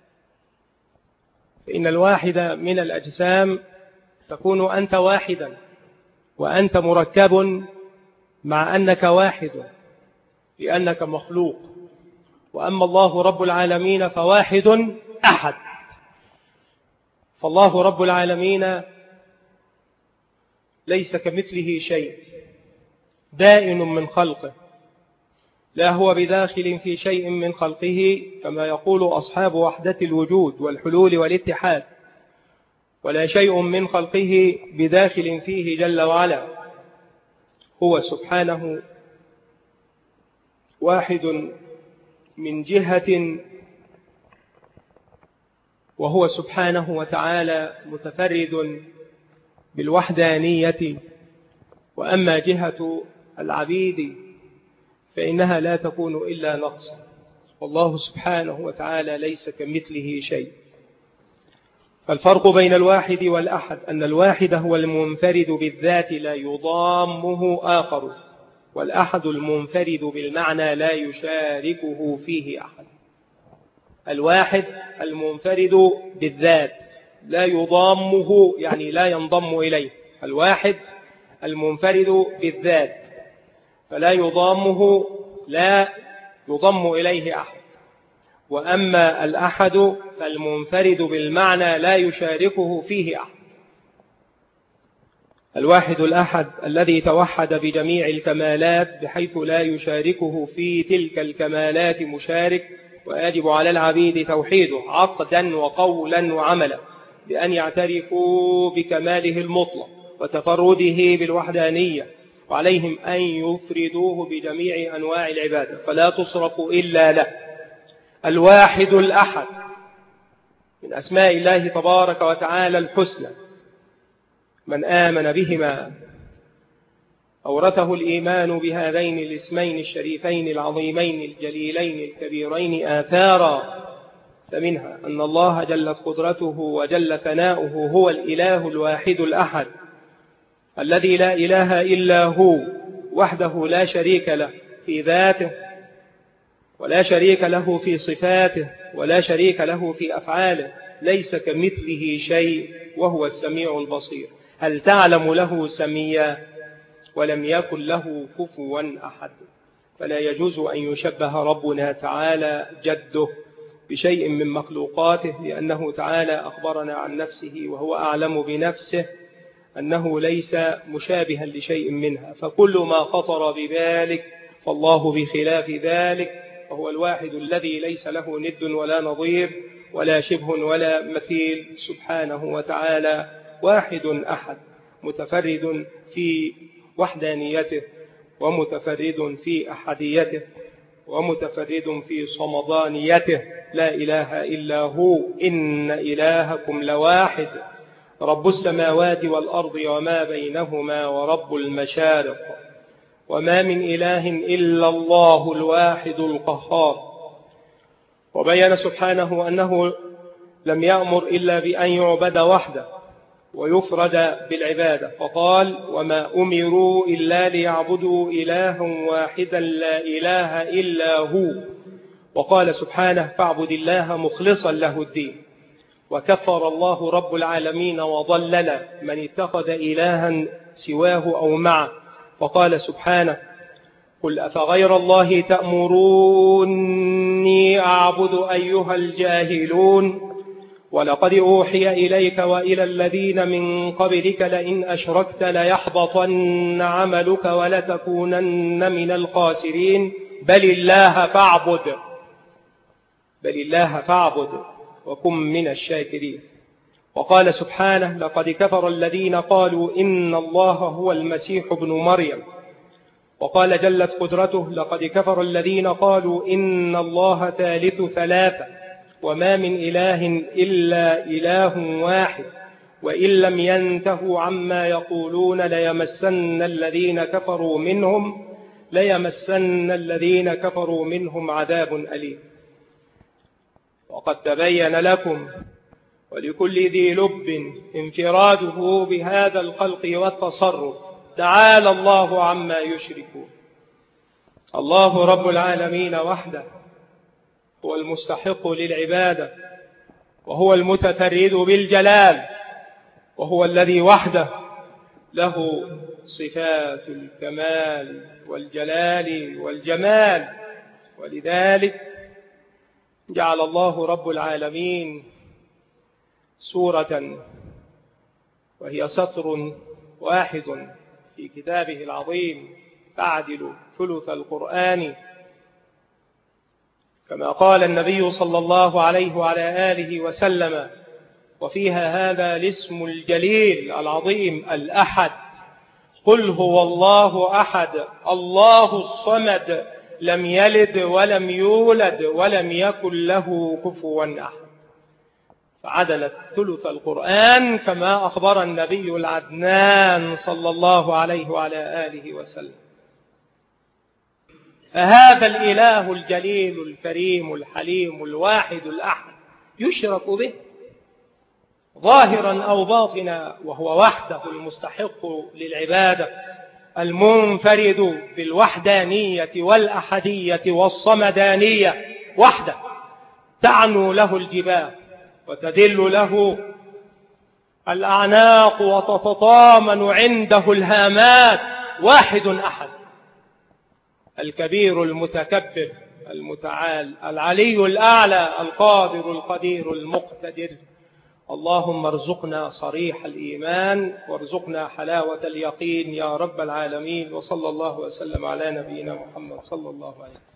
فإن الواحد من الأجسام تكون أنت واحدا وأنت مركب مع أنك واحد لأنك مخلوق. وأما الله رب العالمين فواحد أحد. فالله رب العالمين ليس كمثله شيء، بائن من خلقه، لا هو بداخل في شيء من خلقه كما يقول أصحاب وحدة الوجود والحلول والاتحاد، ولا شيء من خلقه بداخل فيه جل وعلا. هو سبحانه واحد من جهة، وهو سبحانه وتعالى متفرد بالوحدانية. وأما جهة العبيد فإنها لا تكون إلا نقصا، والله سبحانه وتعالى ليس كمثله شيء. فالفرق بين الواحد والأحد أن الواحد هو المنفرد بالذات لا يضامه آخر، والأحد المنفرد بالمعنى لا يشاركه فيه أحد. الواحد المنفرد بالذات لا يضامه يعني لا ينضم إليه، الواحد المنفرد بالذات فلا يضامه لا يضم إليه أحد. وأما الأحد فالمنفرد بالمعنى لا يشاركه فيه أحد. الواحد الأحد الذي توحد بجميع الكمالات بحيث لا يشاركه في تلك الكمالات مشارك، ويجب على العبيد توحيده عقدا وقولا وعملا بأن يعترفوا بكماله المطلق وتفرده بالوحدانية، وعليهم أن يفردوه بجميع أنواع العبادة فلا تصرف إلا له. الواحد الأحد من أسماء الله تبارك وتعالى الحسنى، من آمن بهما أورثه الإيمان بهذين الاسمين الشريفين العظيمين الجليلين الكبيرين آثارا. فمنها أن الله جلت قدرته وجل ثناؤه هو الإله الواحد الأحد الذي لا إله إلا هو وحده لا شريك له في ذاته، ولا شريك له في صفاته، ولا شريك له في أفعاله، ليس كمثله شيء وهو السميع البصير. هل تعلم له سميا؟ ولم يكن له كفوا أحد. فلا يجوز أن يشبه ربنا تعالى جده بشيء من مخلوقاته، لأنه تعالى أخبرنا عن نفسه وهو أعلم بنفسه أنه ليس مشابها لشيء منها. فكل ما خطر ببالك فالله بخلاف ذلك، فهو الواحد الذي ليس له ند ولا نظير ولا شبه ولا مثيل سبحانه وتعالى. واحد أحد متفرد في وحدانيته، ومتفرد في أحديته، ومتفرد في صمدانيته، لا إله إلا هو. إن إلهكم لواحد رب السماوات والأرض وما بينهما ورب المشارق، وما من إله إلا الله الواحد القهار. وبين سبحانه أنه لم يأمر إلا بأن يعبد وحده ويفرد بالعبادة، فقال: وما أمروا إلا ليعبدوا إلها واحدا لا إله إلا هو. وقال سبحانه: فاعبد الله مخلصا له الدين. وكفر الله رب العالمين وضلل من اتخذ إلها سواه أو معه، وقال سبحانه: قل أفغير الله تأمروني أعبد أيها الجاهلون ولقد أوحي إليك وإلى الذين من قبلك لئن أشركت ليحبطن عملك ولتكونن من الخاسرين بل الله فاعبد بل الله فاعبد وكن من الشاكرين. وقال سبحانه: لقد كفر الذين قالوا إن الله هو المسيح ابن مريم. وقال جلت قدرته: لقد كفر الذين قالوا إن الله ثالث ثلاثة وما من إله إلا إله واحد وإن لم ينتهوا عما يقولون ليمسن الذين كفروا منهم ليمسن الذين كفروا منهم عذاب أليم. وقد تبين لكم ولكل ذي لب انفراده بهذا الخلق والتصرف، تعالى الله عما يشركون. الله رب العالمين وحده هو المستحق للعبادة، وهو المتفرد بالجلال، وهو الذي وحده له صفات الكمال والجلال والجمال. ولذلك جعل الله رب العالمين سورة وهي سطر واحد في كتابه العظيم تعدل ثلث القرآن، كما قال النبي صلى الله عليه وعلى آله وسلم: وفيها هذا الاسم الجليل العظيم الأحد، قل هو الله أحد الله الصمد لم يلد ولم يولد ولم يكن له كفوا أحد. فعدلت ثلث القرآن كما أخبر النبي العدنان صلى الله عليه وعلى آله وسلم. فهذا الإله الجليل الكريم الحليم الواحد الأحد يشرك به ظاهرا أو باطنا، وهو وحده المستحق للعبادة المنفرد بالوحدانية والأحدية والصمدانية وحده، تعنو له الجبال وتدل له الأعناق وتتطامن عنده الهامات. واحد أحد، الكبير المتكبر المتعال العلي الأعلى القادر القدير المقتدر. اللهم ارزقنا صريح الإيمان وارزقنا حلاوة اليقين يا رب العالمين. وصلى الله وسلم على نبينا محمد صلى الله عليه وسلم.